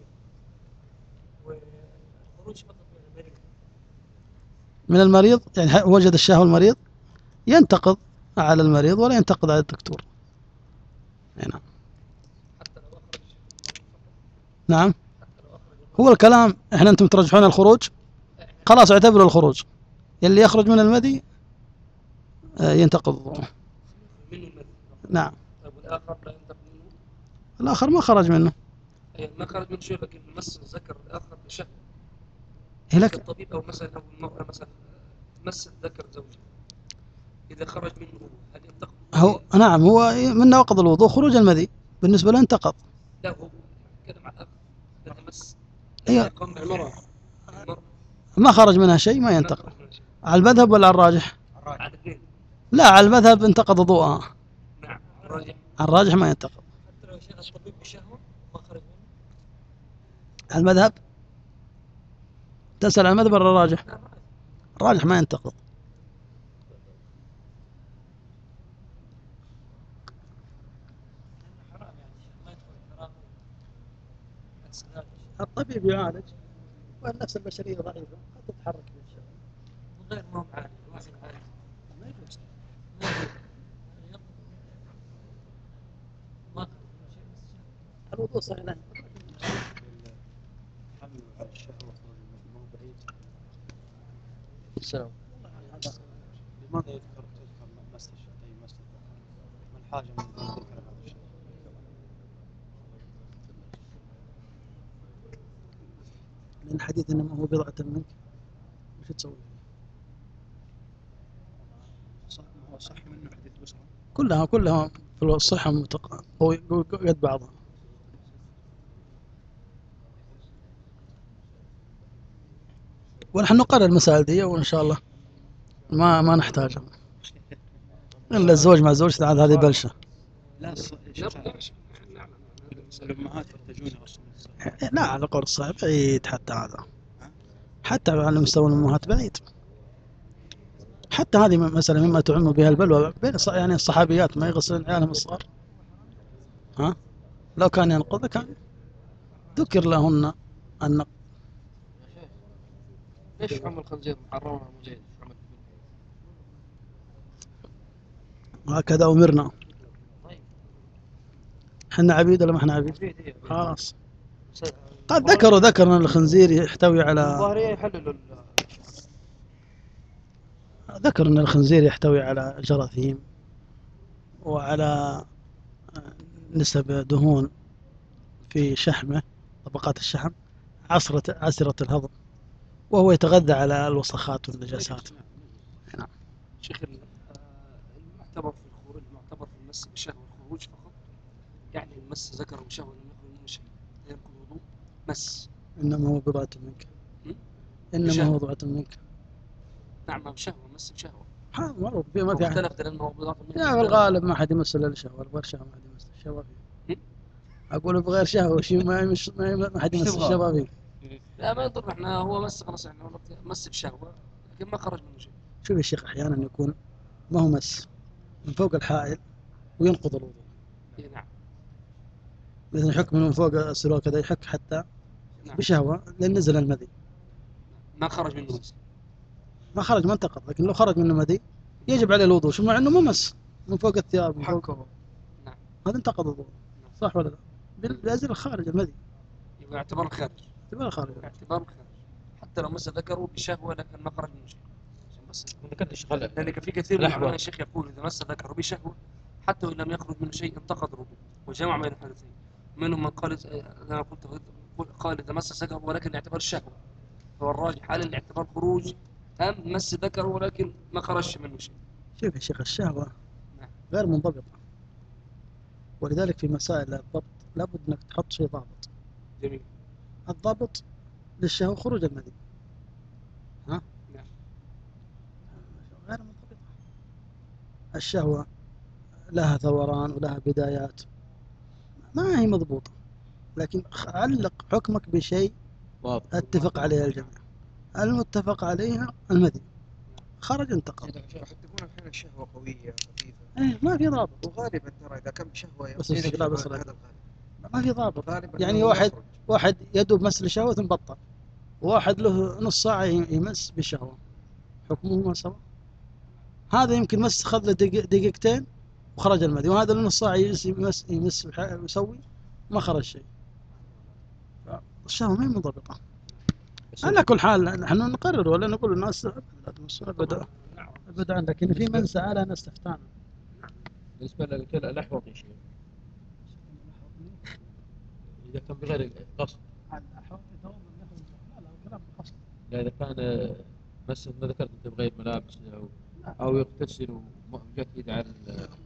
والخروج فقط من المريض، من المريض يعني وجد الشهوة المريض ينتقض على المريض ولا ينتقض على الدكتور. نعم. حتى لو أخرج. نعم. هو الكلام، احنا انتم ترجحون الخروج؟ خلاص اعتبره الخروج. اللي يخرج من المذي آه، ينتقض وضوءه. منه المذي. نعم. طيب والآخر لا ينتقل منه؟ الآخر ما خرج منه. أي ما خرج منه شيء، لكن مس ذكر الآخر بشهوة. هي لك الطبيب أو مثلا أو المرأة مثلا مس ذكر زوجها، إذا خرج منه هل ينتقل؟ هو نعم، هو من نواقض الوضوء خروج المذي، بالنسبة له انتقض. لا هو يتكلم عن الآخر الذي مس. هي يقوم بالمرأة. المرأة ما خرج منها شيء ما ما ينتقض. خرج منها شيء. على المذهب ولا على الراجح؟ على الاثنين. لا، على المذهب انتقض وضوءها، نعم الراجح. على الراجح ما ينتقض. حتى لو شيخ الطبيب بشهوة ما خرج منه. على المذهب تسأل عن المذهب ولا الراجح؟ لا الراجح. الراجح ما ينتقض. حرام يعني ما يدخل حرام. الطبيب يعالج والنفس البشرية ضعيفة قد تتحرك بالشهوة. غير ما هو عالي، واحد عالي. ما يجوز. ما يجوز. ما خرج منه شيء بس شهوة. الوضوء صحيح له. حمل على الشهوة خروج المجموع بعيد. السلام. لماذا يذكر تذكر مس الشهوة مس الذكر؟ ما الحاجة من ذكر هذا الشيء؟ لأن الحديث إنما هو بضعة منك، وش تسوي؟ صح، هو صح منه حديث بسرى. كلها كلها في الصحة متق... قوي قد بعضها. ونحن نقرر المسائل دي وإن شاء الله ما ما نحتاجها إلا الزوج مع زوجته، عاد هذه بلشة. لا الص- يا شيخ، الأمهات يحتاجون يغسلون الصلاة. لا، على قول الصحيح بعيد حتى هذا، حتى على مستوى الأمهات بعيد. حتى هذه مسألة مما تعم بها البلوى بين الص- يعني الصحابيات ما يغسلون عيالهم الصغار. ها لو كان ينقض كان ذكر لهن النقض. ليش عم الخنزير محرم ولا مجيد؟ وهكذا أمرنا. طيب. احنا عبيد ولا ما احنا عبيد؟ عبيد إيه؟ خلاص. قد ذكروا ذكر أن الخنزير يحتوي على الظاهرية يحللوا ال- ذكر أن الخنزير يحتوي على جراثيم وعلى نسب دهون في شحمه، طبقات الشحم عسرة عسرة الهضم، وهو يتغذى على الوسخات والنجاسات. نعم. شيخ ال- آه، المعتبر في الخروج، المعتبر في المس بشهوة الخروج فقط، يعني المس ذكر بشهوة لم يخرج منه شيء لا ينقض الوضوء. مس. إنما هو بضعة منك. م? إنما بشهوة. هو بضعة منك. نعم بشهوة، مس بشهوة. ها، معروف فيه ما في أحد. اختلفت لأنه بضعة منه. يا في الغالب ما حد يمس إلا الشهوة، بغير شهوة ما حد يمس الشهوة فيه. م? أقول بغير شهوة شيء ما يمس ما ما حد يمس الشهوة فيه. لا ما يضر، احنا هو مس خلاص، احنا مس بشهوة لكن ما خرج منه شيء. شوف يا شيخ، أحيانا يكون ما هو مس من فوق الحائل وينقض الوضوء. إيه نعم. مثل يحك من فوق السلوى كذا، يحك حتى نعم. بشهوة لأن نزل المذي ما خرج منه مس. ما خرج ما انتقض، لكن لو خرج منه مذي يجب عليه الوضوء، شو مع انه ما مس من فوق الثياب من فوق. حكه. نعم. هذا انتقض الوضوء، صح ولا لا؟ بال- بينزل الخارج المذي، يبقى اعتبار الخارج. يبقى الخارج. اعتبار الخارج حتى لو مس ذكره بشهوة لكن ما خرج منه شيء. عشان بس نكدش خلق لأن في كثير من لحظة. العلماء الشيخ يقول إذا مس ذكره بشهوة حتى وإن لم يخرج منه شيء انتقض الوضوء، وجمع بين الحدثين. منهم من قال زي ما قلت قال إذا مس ذكره ولكن اعتبار الشهوة، هو الراجح على الاعتبار خروج أم مس ذكره ولكن ما خرج منه شيء. شوف يا شيخ، الشهوة نعم. غير منضبطة، ولذلك في مسائل الضبط لابد انك تحط شيء ضابط. جميل. الضابط للشهوة خروج المذي. ها؟ نعم. غير منضبطة. الشهوة لها ثوران ولها بدايات، ما هي مضبوطة، لكن علق حكمك بشيء واضح. اتفق عليه الجميع. المتفق عليها المذي، خرج انتقض. قد تكون احيانا الشهوه قويه خفيفه، ايه ما في ضابط. وغالبا ترى اذا كان بشهوه بس يصير لا بس هذا لا. الغالب. ما في ضابط. غالبا يعني أنه واحد يخرج. واحد يدوب مس لشهوة ثم بطل، وواحد له نص ساعة يمس بشهوة، حكمه ما سوا. هذا يمكن مس خذ له دقيق- دقيقتين وخرج المذي، وهذا له نص ساعة يمس يمس, يمس ويسوي ما خرج شيء. الشهوة ما هي منضبطة. بس على كل حال نحن نقرر ولا نقول الناس ابدا ابدا، لكن في من سالنا استفتانا. بالنسبة للكلى الأحوط يا شيخ، إذا كان بغير قصد، لا إذا كان مثل ما ذكرت أنت بغير ملابس أو أو يغتسل وجت يد على